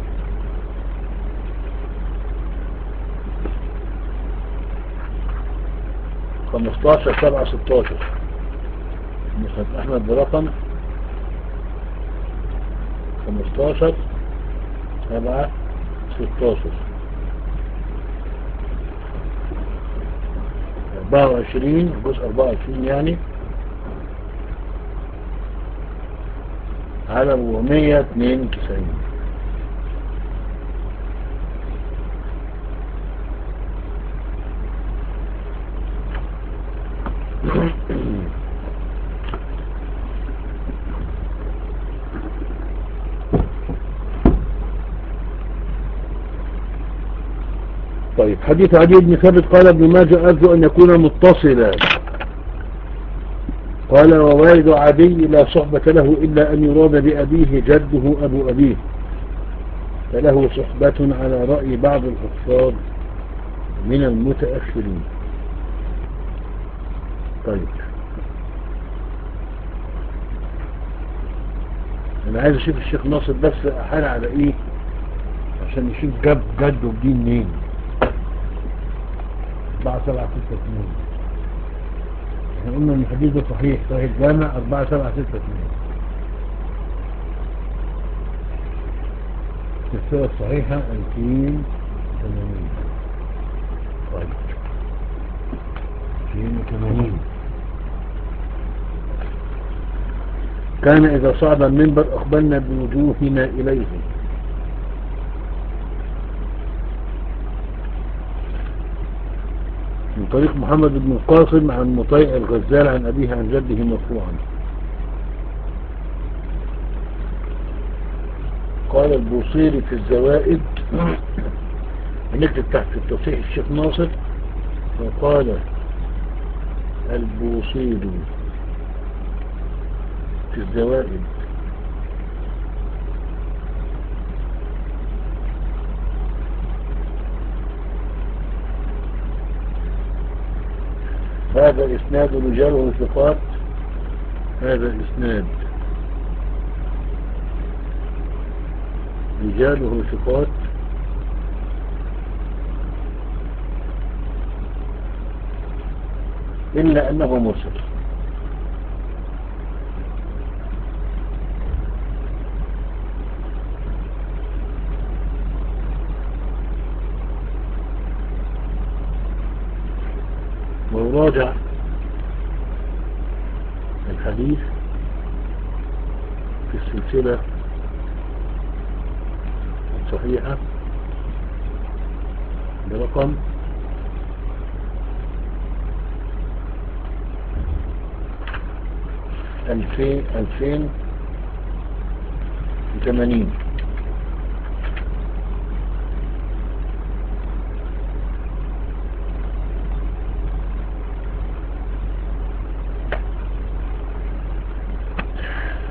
Speaker 1: خمستاشر سبعة ستاشر. مسند أحمد برقم خمستاشر سبعة ستاشر. أربعة وعشرين جزء أربعة وعشرين يعني على أربعمية اتنين وتسعين. طيب حديث عدي بن ثابت قال ابن ماجه أرجو أن يكون متصلا. قال ووالد عدي لا صحبة له إلا أن يراد بأبيه جده أبو أبيه، فله صحبة على رأي بعض الحفاظ من المتأخرين. طيب أنا عايز أشوف الشيخ ناصر بس أحال على إيه عشان نشوف جاب جده بدي منين. أربعة سبعة ستة اتنين. احنا قلنا ان الحديث ده صحيح، صحيح الجامع أربعة سبعة ستة اتنين. السلسلة الصحيحة ألفين وثمانين. طيب ألفين وثمانين. كان إذا صعد المنبر أقبلنا بوجوهنا إليه. من طريق محمد بن القاسم عن مطيع الغزال عن أبيه عن جده مرفوعا. قال البوصيري في الزوائد، هنكتب تحت التصحيح الشيخ ناصر، وقال البوصيري في الزوائد هذا إسناد رجاله ثقات، هذا إسناد رجاله ثقات إلا أنه مرسل. وراجع الحديث في السلسلة الصحيحة برقم ألفين ألفين وثمانين.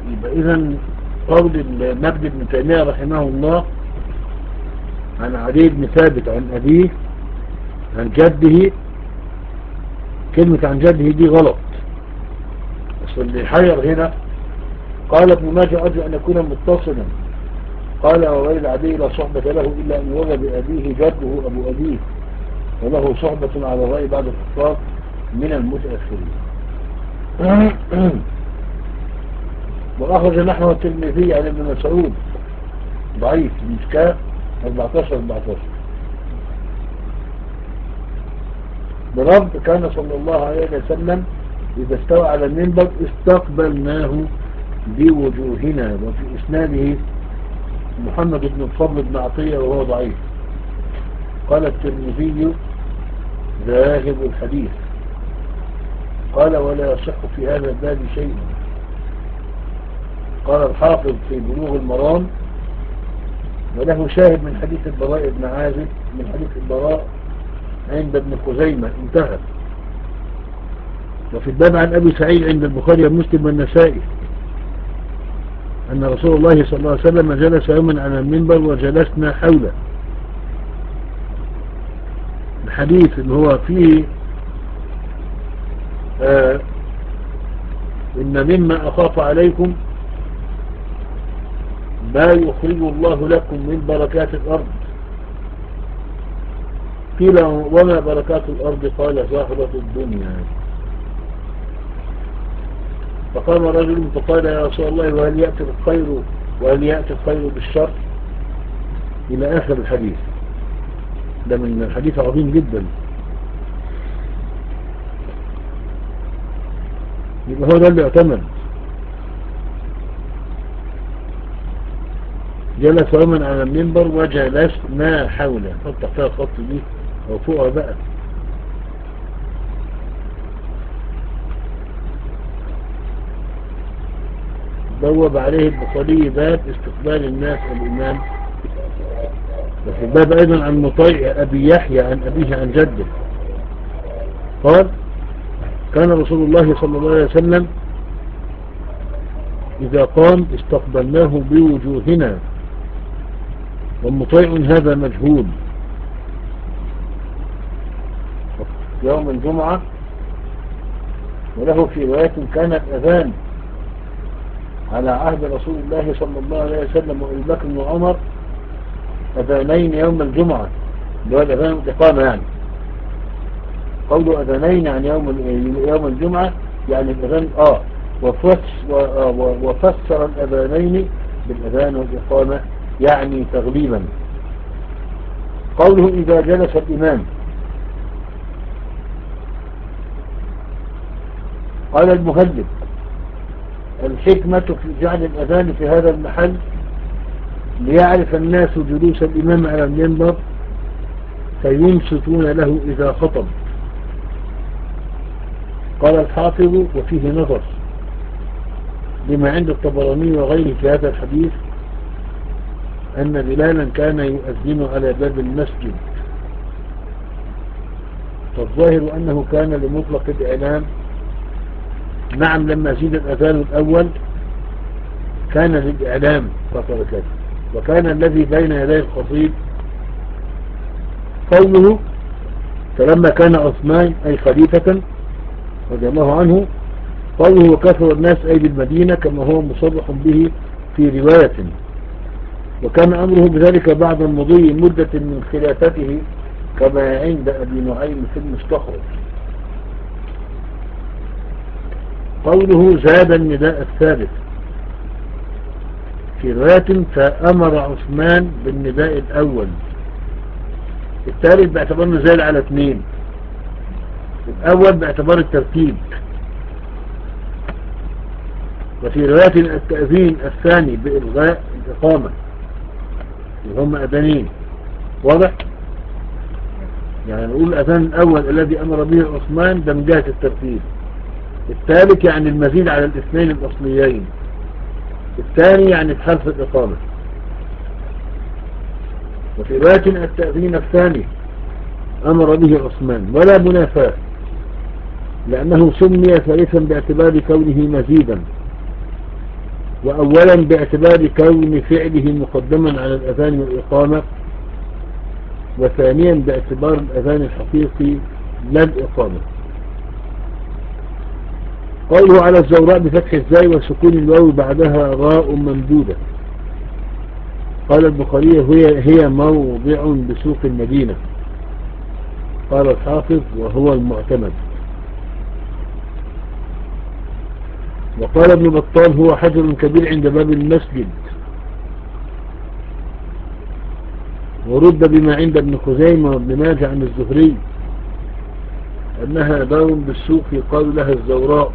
Speaker 1: يبقى إذا قول المجد بن تيمية رحمه الله عن علي بن ثابت عن أبيه عن جده، كلمة عن جده دي غلط، بس اللي حير هنا قال ابن ماجه أرجو أن يكون متصلا، قال وغير العدي لا صحبة له إلا أن يرى بأبيه جده أبو أبيه، وله صحبة على الرأي بعد الحفاظ من المتأخرين. وأخرج نحو الترمذي عن ابن مسعود ضعيف المشكاة أربعتاشر أربعتاشر برب كان صلى الله عليه وسلم إذا استوى على المنبر استقبلناه بوجوهنا. وفي إسناده محمد بن الفضل بن عطية وهو ضعيف. قال الترمذي ذاهب الحديث. قال ولا يصح في هذا الباب شيء. قال الحافظ في بلوغ المرام وله شاهد من حديث البراء بن عازب من حديث البراء عند ابن خزيمة انتهى. وفي الباب عن أبي سعيد عند البخاري ومسلم والنسائي أن رسول الله صلى الله عليه وسلم جلس يوما على المنبر وجلسنا حوله. الحديث اللي هو فيه آه إن مما أخاف عليكم ما يخرج الله لكم من بركات الأرض. قيل وما بركات الأرض؟ قال زهرة الدنيا. فقام رجل فقال يا رسول الله وهل يأتي الخير وهل يأتي الخير بالشر؟ إلى آخر الحديث. ده من الحديث عظيم جدا. يبقى هو ده اللي اعتمد. جلس يوما على المنبر وجلسنا حوله. حط تحتها الخط دي او فوقها بقى. بوب عليه البخاري باب استقبال الناس الإمام. وفي الباب أيضا عن مطيع أبي يحيى عن أبيه عن جده قال كان رسول الله صلى الله عليه وسلم إذا قام استقبلناه بوجوهنا. والمطيع هذا مجهول. يوم الجمعة وله في رواية كان الأذان على عهد رسول الله صلى الله عليه وسلم وأبي بكر وعمر أذانين يوم الجمعة اللي هو الأذان الإقامة يعني. قولوا أذانين عن يوم يوم الجمعة يعني الأذان آه وفسر الأذانين بالأذان والإقامة يعني تغليبا. قوله إذا جلس الإمام قال المهذب الحكمة في جعل الأذان في هذا المحل ليعرف الناس جلوس الإمام على المنبر فينصتون له إذا خطب. قال الحافظ وفيه نظر لما عند الطبراني وغيره في هذا الحديث أن بلالا كان يؤذن على باب المسجد. فالظاهر أنه كان لمطلق الإعلام. نعم لما زيد الأذان الأول كان للإعلام فتركته. وكان الذي بين يدي الخطيب قوله فلما كان عثمان أي خليفة رضي الله عنه قوله وكثر الناس أي بالمدينة كما هو مصرح به في رواية. وكان أمره بذلك بعد مضي مدة من خلافته كما عند أبي نعيم في المستخرج. قوله زاد النداء الثالث في رواية فأمر عثمان بالنداء الأول. الثالث باعتبار انه زاد على اثنين. الأول باعتبار الترتيب. وفي رواية التأذين الثاني بإلغاء الإقامة اللي هم أذانين. واضح؟ يعني نقول الأذان الأول الذي أمر به عثمان ده من جهة الترتيب. الثالث يعني المزيد على الاثنين الأصليين. الثاني يعني بحذف الإقامة. وفي رواية التأذين الثاني أمر به عثمان ولا منافاة لأنه سمي ثالثا باعتبار كونه مزيدا. وأولا باعتبار كون فعله مقدما على الأذان والإقامة، وثانيا باعتبار الأذان الحقيقي لا الإقامة. قوله على الزوراء بفتح الزاي وسكون الواو بعدها راء ممدودة. قال البخاري هي, هي موضع بسوق المدينة. قال الحافظ وهو المعتمد. وقال ابن بطال هو حجر كبير عند باب المسجد. ورد بما عند ابن خزيمة وابن ماجه عن الزهري أنها دار بالسوق يقال لها الزوراء.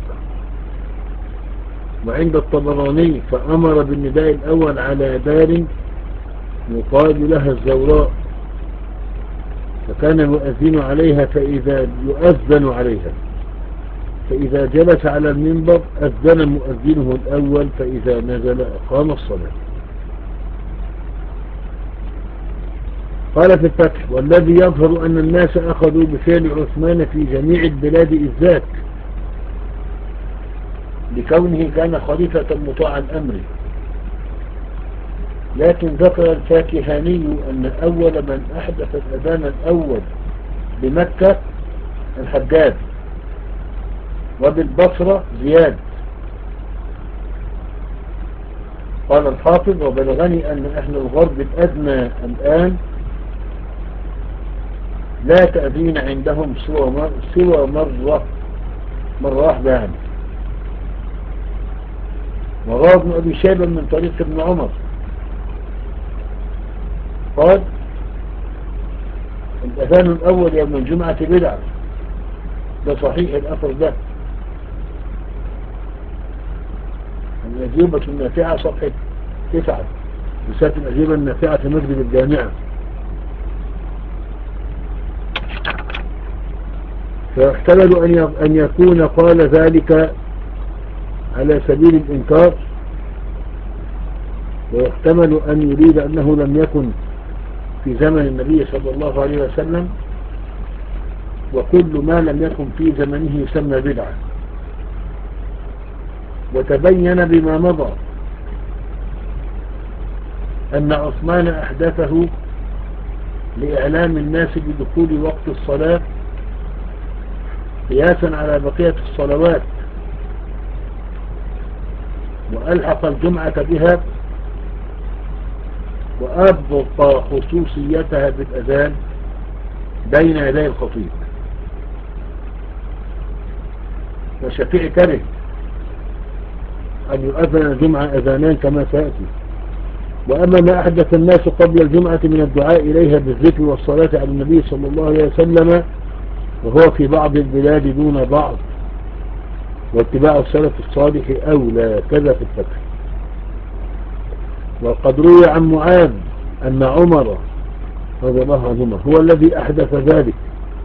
Speaker 1: وعند الطبراني فأمر بالنداء الأول على دار يقال لها الزوراء، فكان المؤذن عليها فإذا يؤذن عليها فإذا جلس على المنبر أذن مؤذنه الأول، فإذا نزل أقام الصلاة. قال في الفتح والذي يظهر أن الناس أخذوا بفعل عثمان في جميع البلاد إذ ذاك لكونه كان خليفة مطاع الأمر. لكن ذكر الفاكهاني أن أول من أحدث الأذان الأول بمكة الحجاج، وبالبصرة زياد. قال الحافظ وبلغني أن أهل الغرب الأدنى الآن لا تأذين عندهم سوى مرة مرة واحدة يعني. وروى ابن أبي شيبة من طريق ابن عمر قال الأذان الأول يوم الجمعة بدعة. ده صحيح الأثر ده. الأجوبة النافعة صفحة تسعة، رسالة الأجوبة النافعة في مسجد الجامعة. فيحتمل أن يكون قال ذلك على سبيل الإنكار، ويحتمل أن يريد أنه لم يكن في زمن النبي صلى الله عليه وسلم، وكل ما لم يكن في زمنه يسمى بدعة. وتبين بما مضى أن عثمان أحدثه لإعلام الناس بدخول وقت الصلاة قياسا على بقية الصلوات، وألحق الجمعة بها وأبطى خصوصيتها بالأذان بين يدي الخطيب. والشافعي كره أن يؤذن الجمعة أذانان كما سيأتي. وأما ما أحدث الناس قبل الجمعة من الدعاء إليها بالذكر والصلاة على النبي صلى الله عليه وسلم وهو في بعض البلاد دون بعض، واتباع السلف الصالح أولى، كذا في الفتح. وقد روي عن معاذ أن عمر رضي الله عنهما هو الذي أحدث ذلك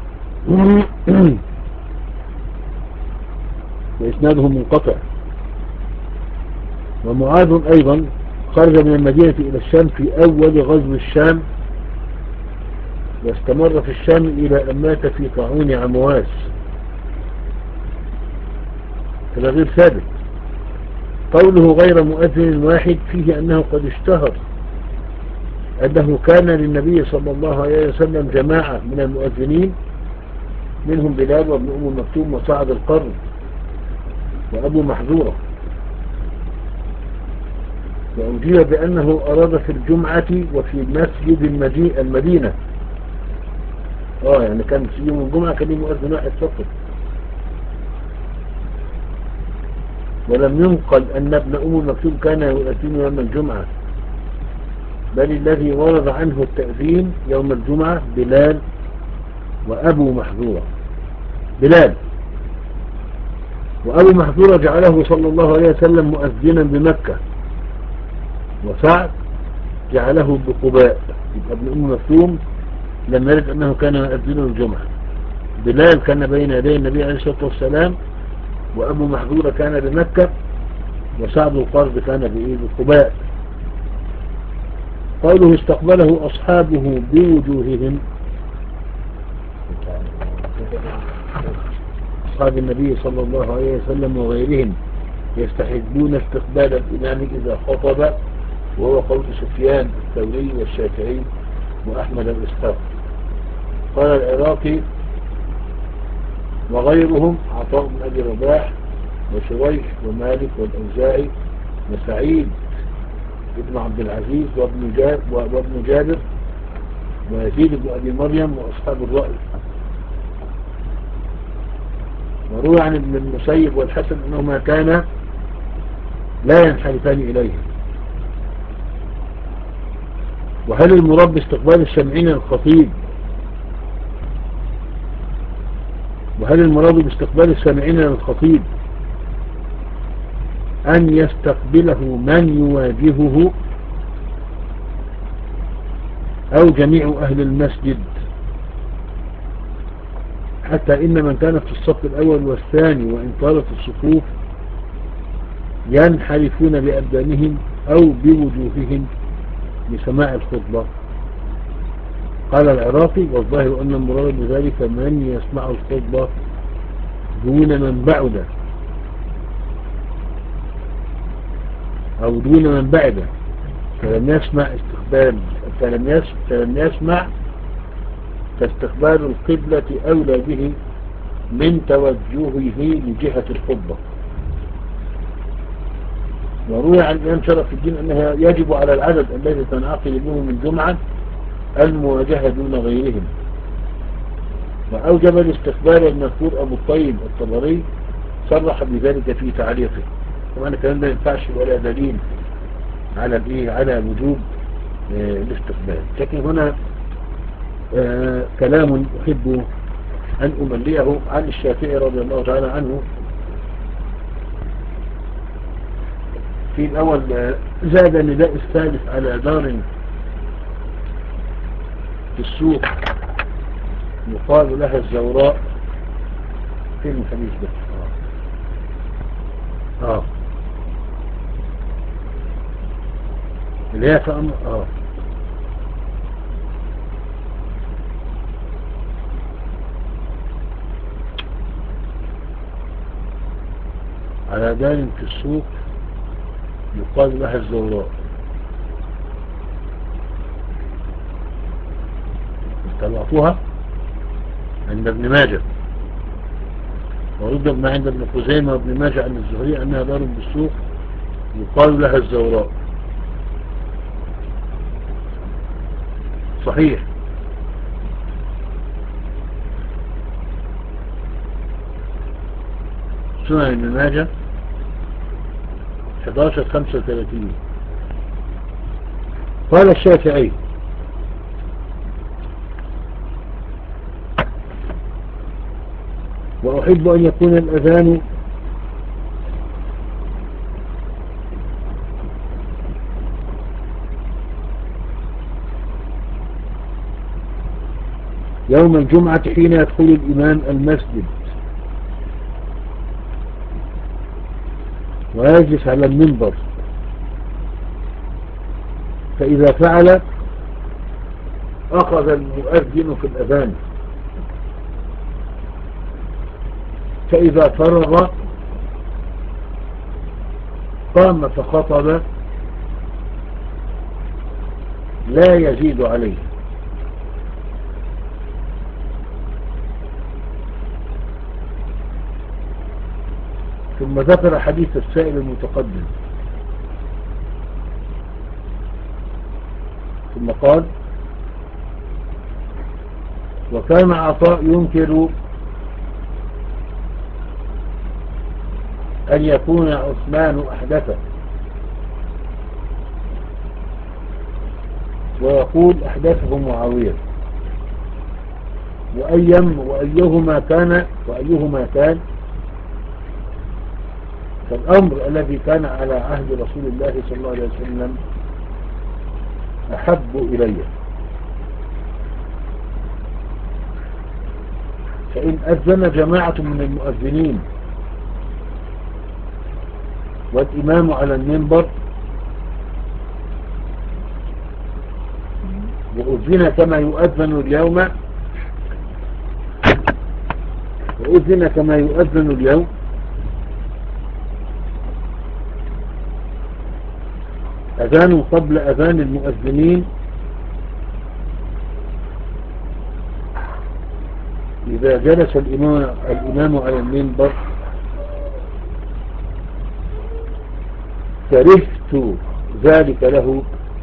Speaker 1: وإسناده منقطع. ومعاذ أيضا خرج من المدينة إلى الشام في أول غزو الشام، واستمر في الشام إلى أن مات في طاعون عمواس، هذا غير ثابت. قوله غير مؤذن واحد فيه أنه قد اشتهر أنه كان للنبي صلى الله عليه وسلم جماعة من المؤذنين، منهم بلال وابن أم مكتوم وسعد القرن وأبو محذورة. وأجيب بأنه أراد في الجمعة وفي مسجد المدينة. آه يعني كان في يوم الجمعة كان مؤذن واحد فقط. ولم ينقل أن ابن أم مكتوم كان يؤذن يوم الجمعة، بل الذي ورد عنه التأذين يوم الجمعة بلال وأبو محذورة. بلال وأبو محذورة جعله صلى الله عليه وسلم مؤذنا بمكة، وسعد جعله بقباء. يبقى ابن أم مكتوم لم يرد أنه كان يؤذن الجمعة. بلال كان بين يدي النبي عليه الصلاة والسلام، وأبو محذورة كان بمكة، وسعد القرد كان بقباء. قوله استقبله أصحابه بوجوههم، أصحاب النبي صلى الله عليه وسلم وغيرهم يستحبون استقبال الإمام إذا خطب، وهو قول سفيان الثوري والشافعي وأحمد الإسحاق. قال العراقي وغيرهم عطاء بن أبي رباح وشريح ومالك والأوزاعي وسعيد ابن عبد العزيز وابن جابر, وابن جابر ويزيد بن أبي مريم وأصحاب الرأي. وروى عن ابن المسيب والحسن أنهما كانا لا ينحرفان إليه. وهل المراد باستقبال السامعين الخطيب وهل المراد باستقبال السامعين للخطيب أن يستقبله من يواجهه أو جميع أهل المسجد، حتى إن من كان في الصف الأول والثاني وإن طالت الصفوف ينحرفون بأبدانهم أو بوجوههم لسماع الخطبة؟ قال العراقي والظاهر أن المراد بذلك من يسمع الخطبة دون من بعد أو دون من بعد فلم يسمع استقبال فلم يسمع, فلم يسمع فاستقبال القبلة أولى به من توجهه لجهة الخطبة. وروي عن الإمام شرف الدين أنها يجب على العدد الذي تنعقد بهم الجمعة المواجهة دون غيرهم، وأوجب الاستقبال المذكور أبو الطيب الطبري صرح بذلك في تعليقه. طبعا الكلام ده ينفعش ولا دليل على الايه على وجوب آه الاستقبال. لكن هنا آه كلام أحب أن أمليه عن الشافعي رضي الله تعالى عنه. في الأول آه زاد النداء الثالث على دار في السوق يقال لها الزوراء. فين الحديث ده؟ اه, آه. اللي هي فأم... اه على دار في السوق يقال لها الزوراء. طلعتوها عند ابن ماجه، ورد ما عند ابن خزيمة وابن ماجه عن الزهري أنها دار بالسوق يقال لها الزوراء. صحيح. سنن ابن ماجه أحد عشر خمسة وثلاثين. قال الشافعي وأحب أن يكون الأذان يوم الجمعة حين يدخل الإمام المسجد ويجلس على المنبر، فإذا فعل أخذ المؤذن في الأذان، فإذا فرغ قام فخطب لا يزيد عليه. ثم ذكر حديث السائل المتقدم، ثم قال وكان عطاء ينكر أن يكون عثمان أحدثه، ويقول أحدثه معاوية، وأيم وأيهما كان وأيهما كان فالأمر الذي كان على عهد رسول الله صلى الله عليه وسلم أحب إلي، فإن أذن جماعة من المؤذنين والإمام على المنبر وأذن كما يؤذن اليوم وأذن كما يؤذن اليوم أذان قبل أذان المؤذنين إذا جلس الإمام, الإمام على المنبر كرهت ذلك له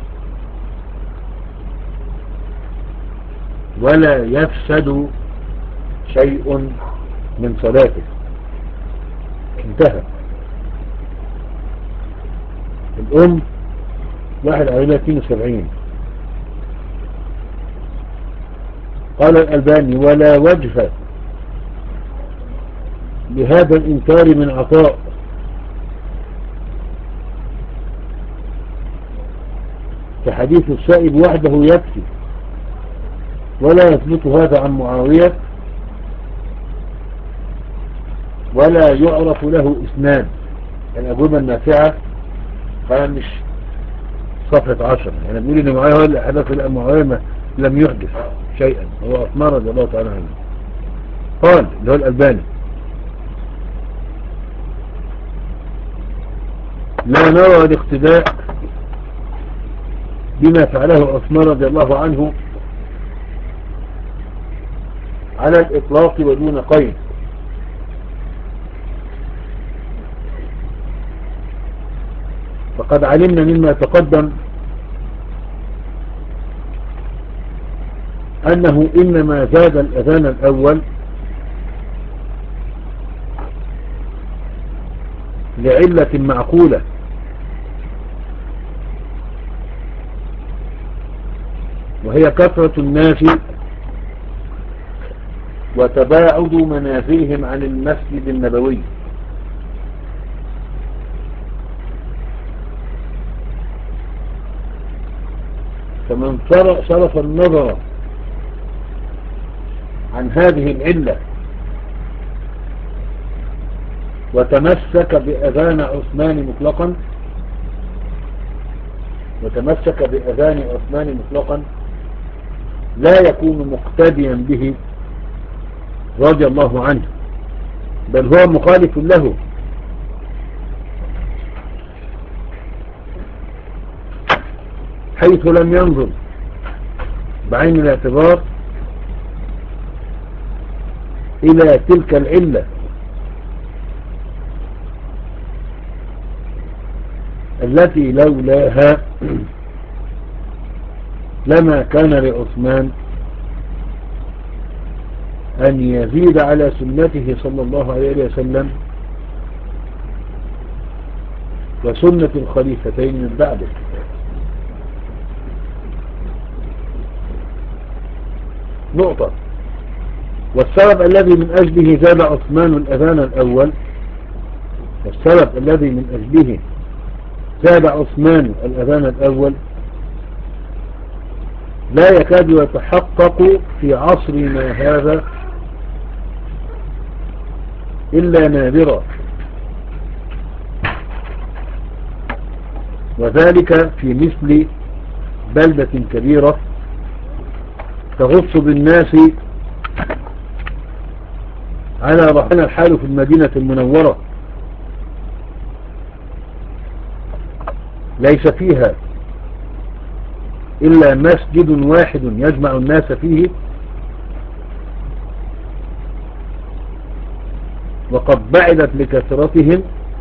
Speaker 1: ولا يفسد شيء من صلاته. انتهى. الأم واحد على اثنين وسبعين. قال الألباني ولا وجه لهذا الإنكار من عطاء، فحديث السائب وحده يكفي، ولا يثبت هذا عن معاوية ولا يعرف له إسناد. الأجوبة النافعة خامس صفحة عشر. يعني بيقول إن معاوية هو اللي حدث، لأن معاوية لم يحدث شيئا، هو عثمان رضي الله تعالى عنه. قال اللي هو الألباني لا نرى الاقتداء بما فعله عثمان رضي الله عنه على الإطلاق ودون قيد، فقد علمنا مما تقدم أنه إنما زاد الأذان الأول لعلة معقولة، وهي كثرة الناس وتباعد منازلهم عن المسجد النبوي. فمن صرف النظر عن هذه العلة وتمسك بأذان عثمان مطلقا وتمسك بأذان عثمان مطلقا لا يكون مقتديا به رضي الله عنه، بل هو مخالف له، حيث لم ينظر بعين الاعتبار إلى تلك العلة التي لولاها لما كان لعثمان أن يزيد على سنته صلى الله عليه وسلم وسنة الخليفتين من بعده. نقطة. والسبب الذي من أجله زاد عثمان الأذان الأول والسبب الذي من أجله زاد عثمان الأذان الأول لا يكاد يتحقق في عصرنا هذا إلا نادرا، وذلك في مثل بلدة كبيرة تغص بالناس على رحنا الحال في المدينة المنورة، ليس فيها إلا مسجد واحد يجمع الناس فيه، وقد بعدت لكثرتهم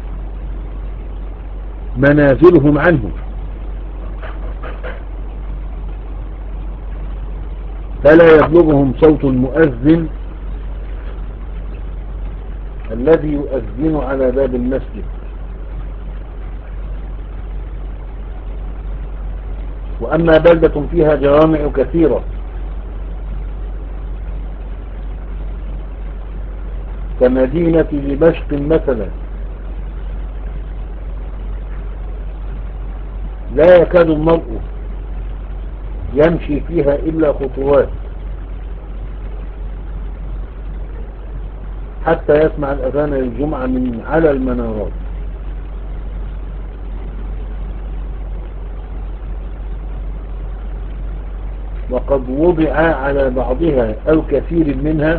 Speaker 1: منازلهم عنه، فلا يبلغهم صوت المؤذن الذي يؤذن على باب المسجد. وأما بلدة فيها جوامع كثيرة كمدينة دمشق مثلا لا يكاد المرء يمشي فيها إلا خطوات حتى يسمع الأذان الجمعة من على المنارات. وقد وضع على بعضها أو كثير منها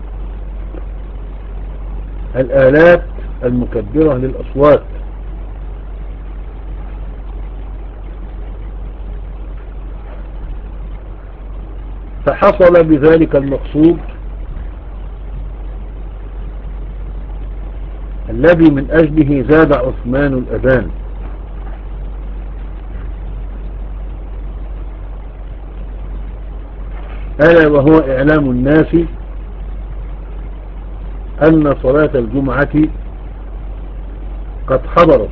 Speaker 1: الآلات المكبرة للأصوات فحصل بذلك المقصود الذي من أجله زاد عثمان الأذان، ألا وهو إعلام الناس أن صلاة الجمعة قد حضرت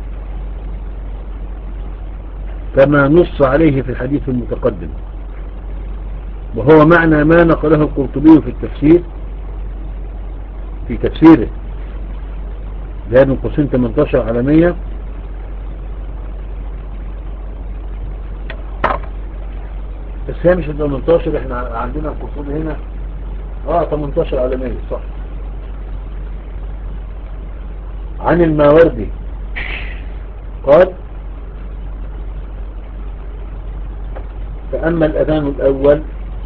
Speaker 1: كما نص عليه في الحديث المتقدم، وهو معنى ما نقله القرطبي في التفسير في تفسيره لهذا من قوسين ثمانية عشر علامية، بس هي مش ثمانية عشر، احنا عندنا القرطبي هنا اه ثمانية عشر علامية صح. عن الماوردي قال: فأما الأذان الأول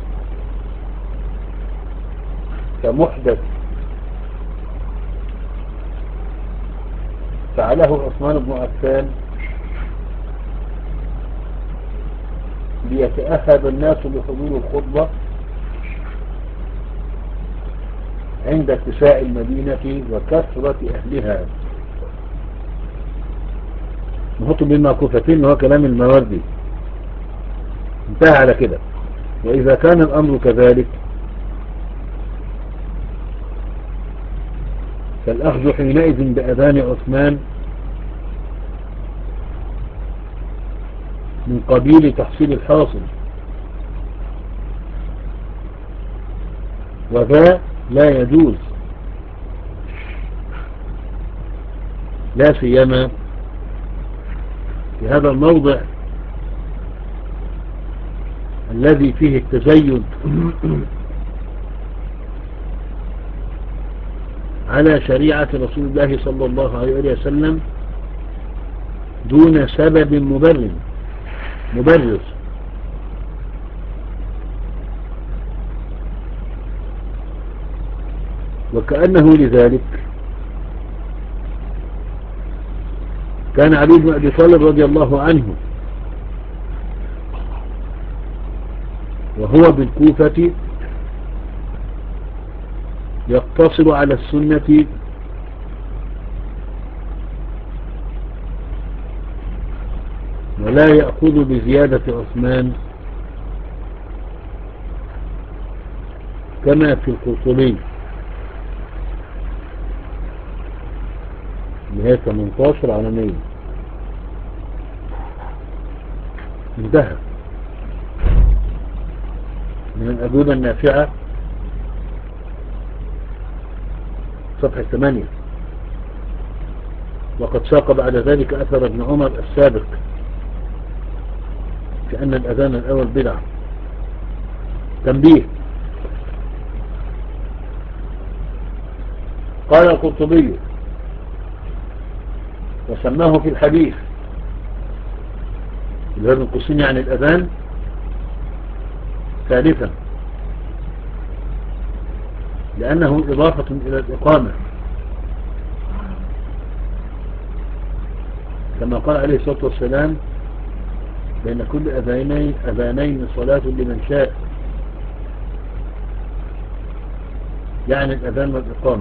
Speaker 1: فمحدث فعله عثمان بن عفان ليتأهب الناس لحضور الخطبة عند اتساع المدينة وكثرة أهلها. نحط بين معكوفتين وهو كلام الماوردي، انتهى على كده. وإذا كان الأمر كذلك فالأخذ حينئذ بأذان عثمان من قبيل تحصيل الحاصل، وذا لا يجوز، لا سيما في هذا الموضع الذي فيه التزيد على شريعة رسول الله صلى الله عليه وسلم دون سبب مبرر مبرر وكأنه لذلك كان علي بن أبي طالب رضي الله عنه وهو بالكوفة يقتصر على السنة ولا يأخذ بزيادة عثمان كما في القرطبي نهاية ثمانية عشر على مية. انتهى. من الأجوبة النافعة صفحة ثمانية. وقد ساق بعد ذلك أثر ابن عمر السابق في أن الأذان الأول بدعة. تنبيه: قال القرطبي وسماه في الحديث اللي هو ابن قسين عن الأذان ثالثا لأنه إضافة إلى الإقامة، كما قال عليه الصلاة والسلام: بين كل أذانين, أذانين صلاة لمن شاء، يعني الأذان والإقامة.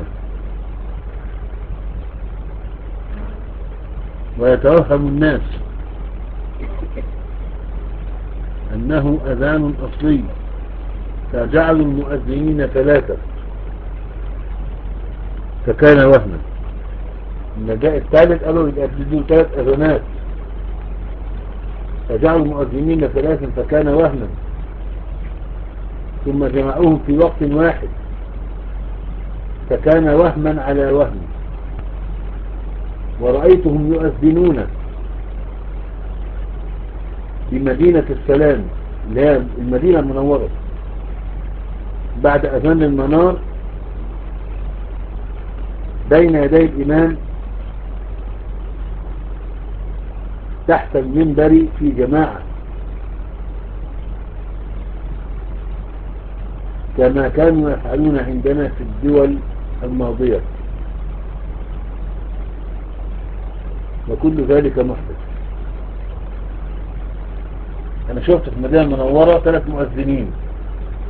Speaker 1: ويتوهم الناس أنه أذان أصلي فجعلوا المؤذنين ثلاثة فكان وهما. لما جاء الثالث قالوا يأذنوا ثلاث أذانات فجعلوا المؤذنين ثلاثا فكان وهما، ثم جمعوهم في وقت واحد فكان وهما على وهم. ورأيتهم يؤذنون بمدينة السلام اللي هي المدينة المنورة بعد أذان المنار بين يدي الإمام تحت المنبر في جماعة، كما كانوا يفعلون عندنا في الدول الماضية، وكل ذلك محدث. أنا شفت في المدينة المنورة ثلاث مؤذنين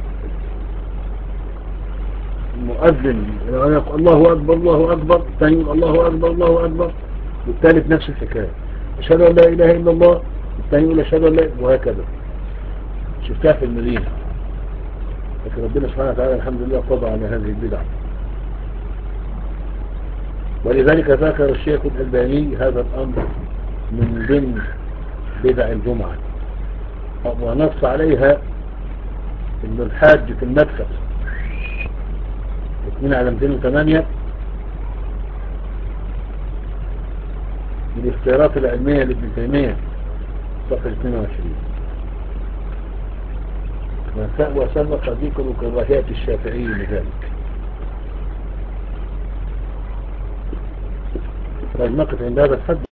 Speaker 1: المؤذن يقول الله أكبر الله أكبر، الثاني يقول الله أكبر الله أكبر، والثالث نفس الحكاية أشهد أن لا إله إلا الله، الثاني يقول أشهد أن لا، وهكذا. شفتها في المدينة، لكن ربنا سبحانه وتعالى الحمد لله قضى على هذه البدع. ولذلك ذكر الشيخ الألباني هذا الأمر من ضمن بدع الجمعة، ونص عليها ابن الحاج في المدخل اثنين على مئتين وثمانية من الاختيارات العلمية لابن تيمية صفحة اثنين وعشرين. وسبق ذكر كراهية الشافعي لذلك. طيب نقف عند هذا الحد.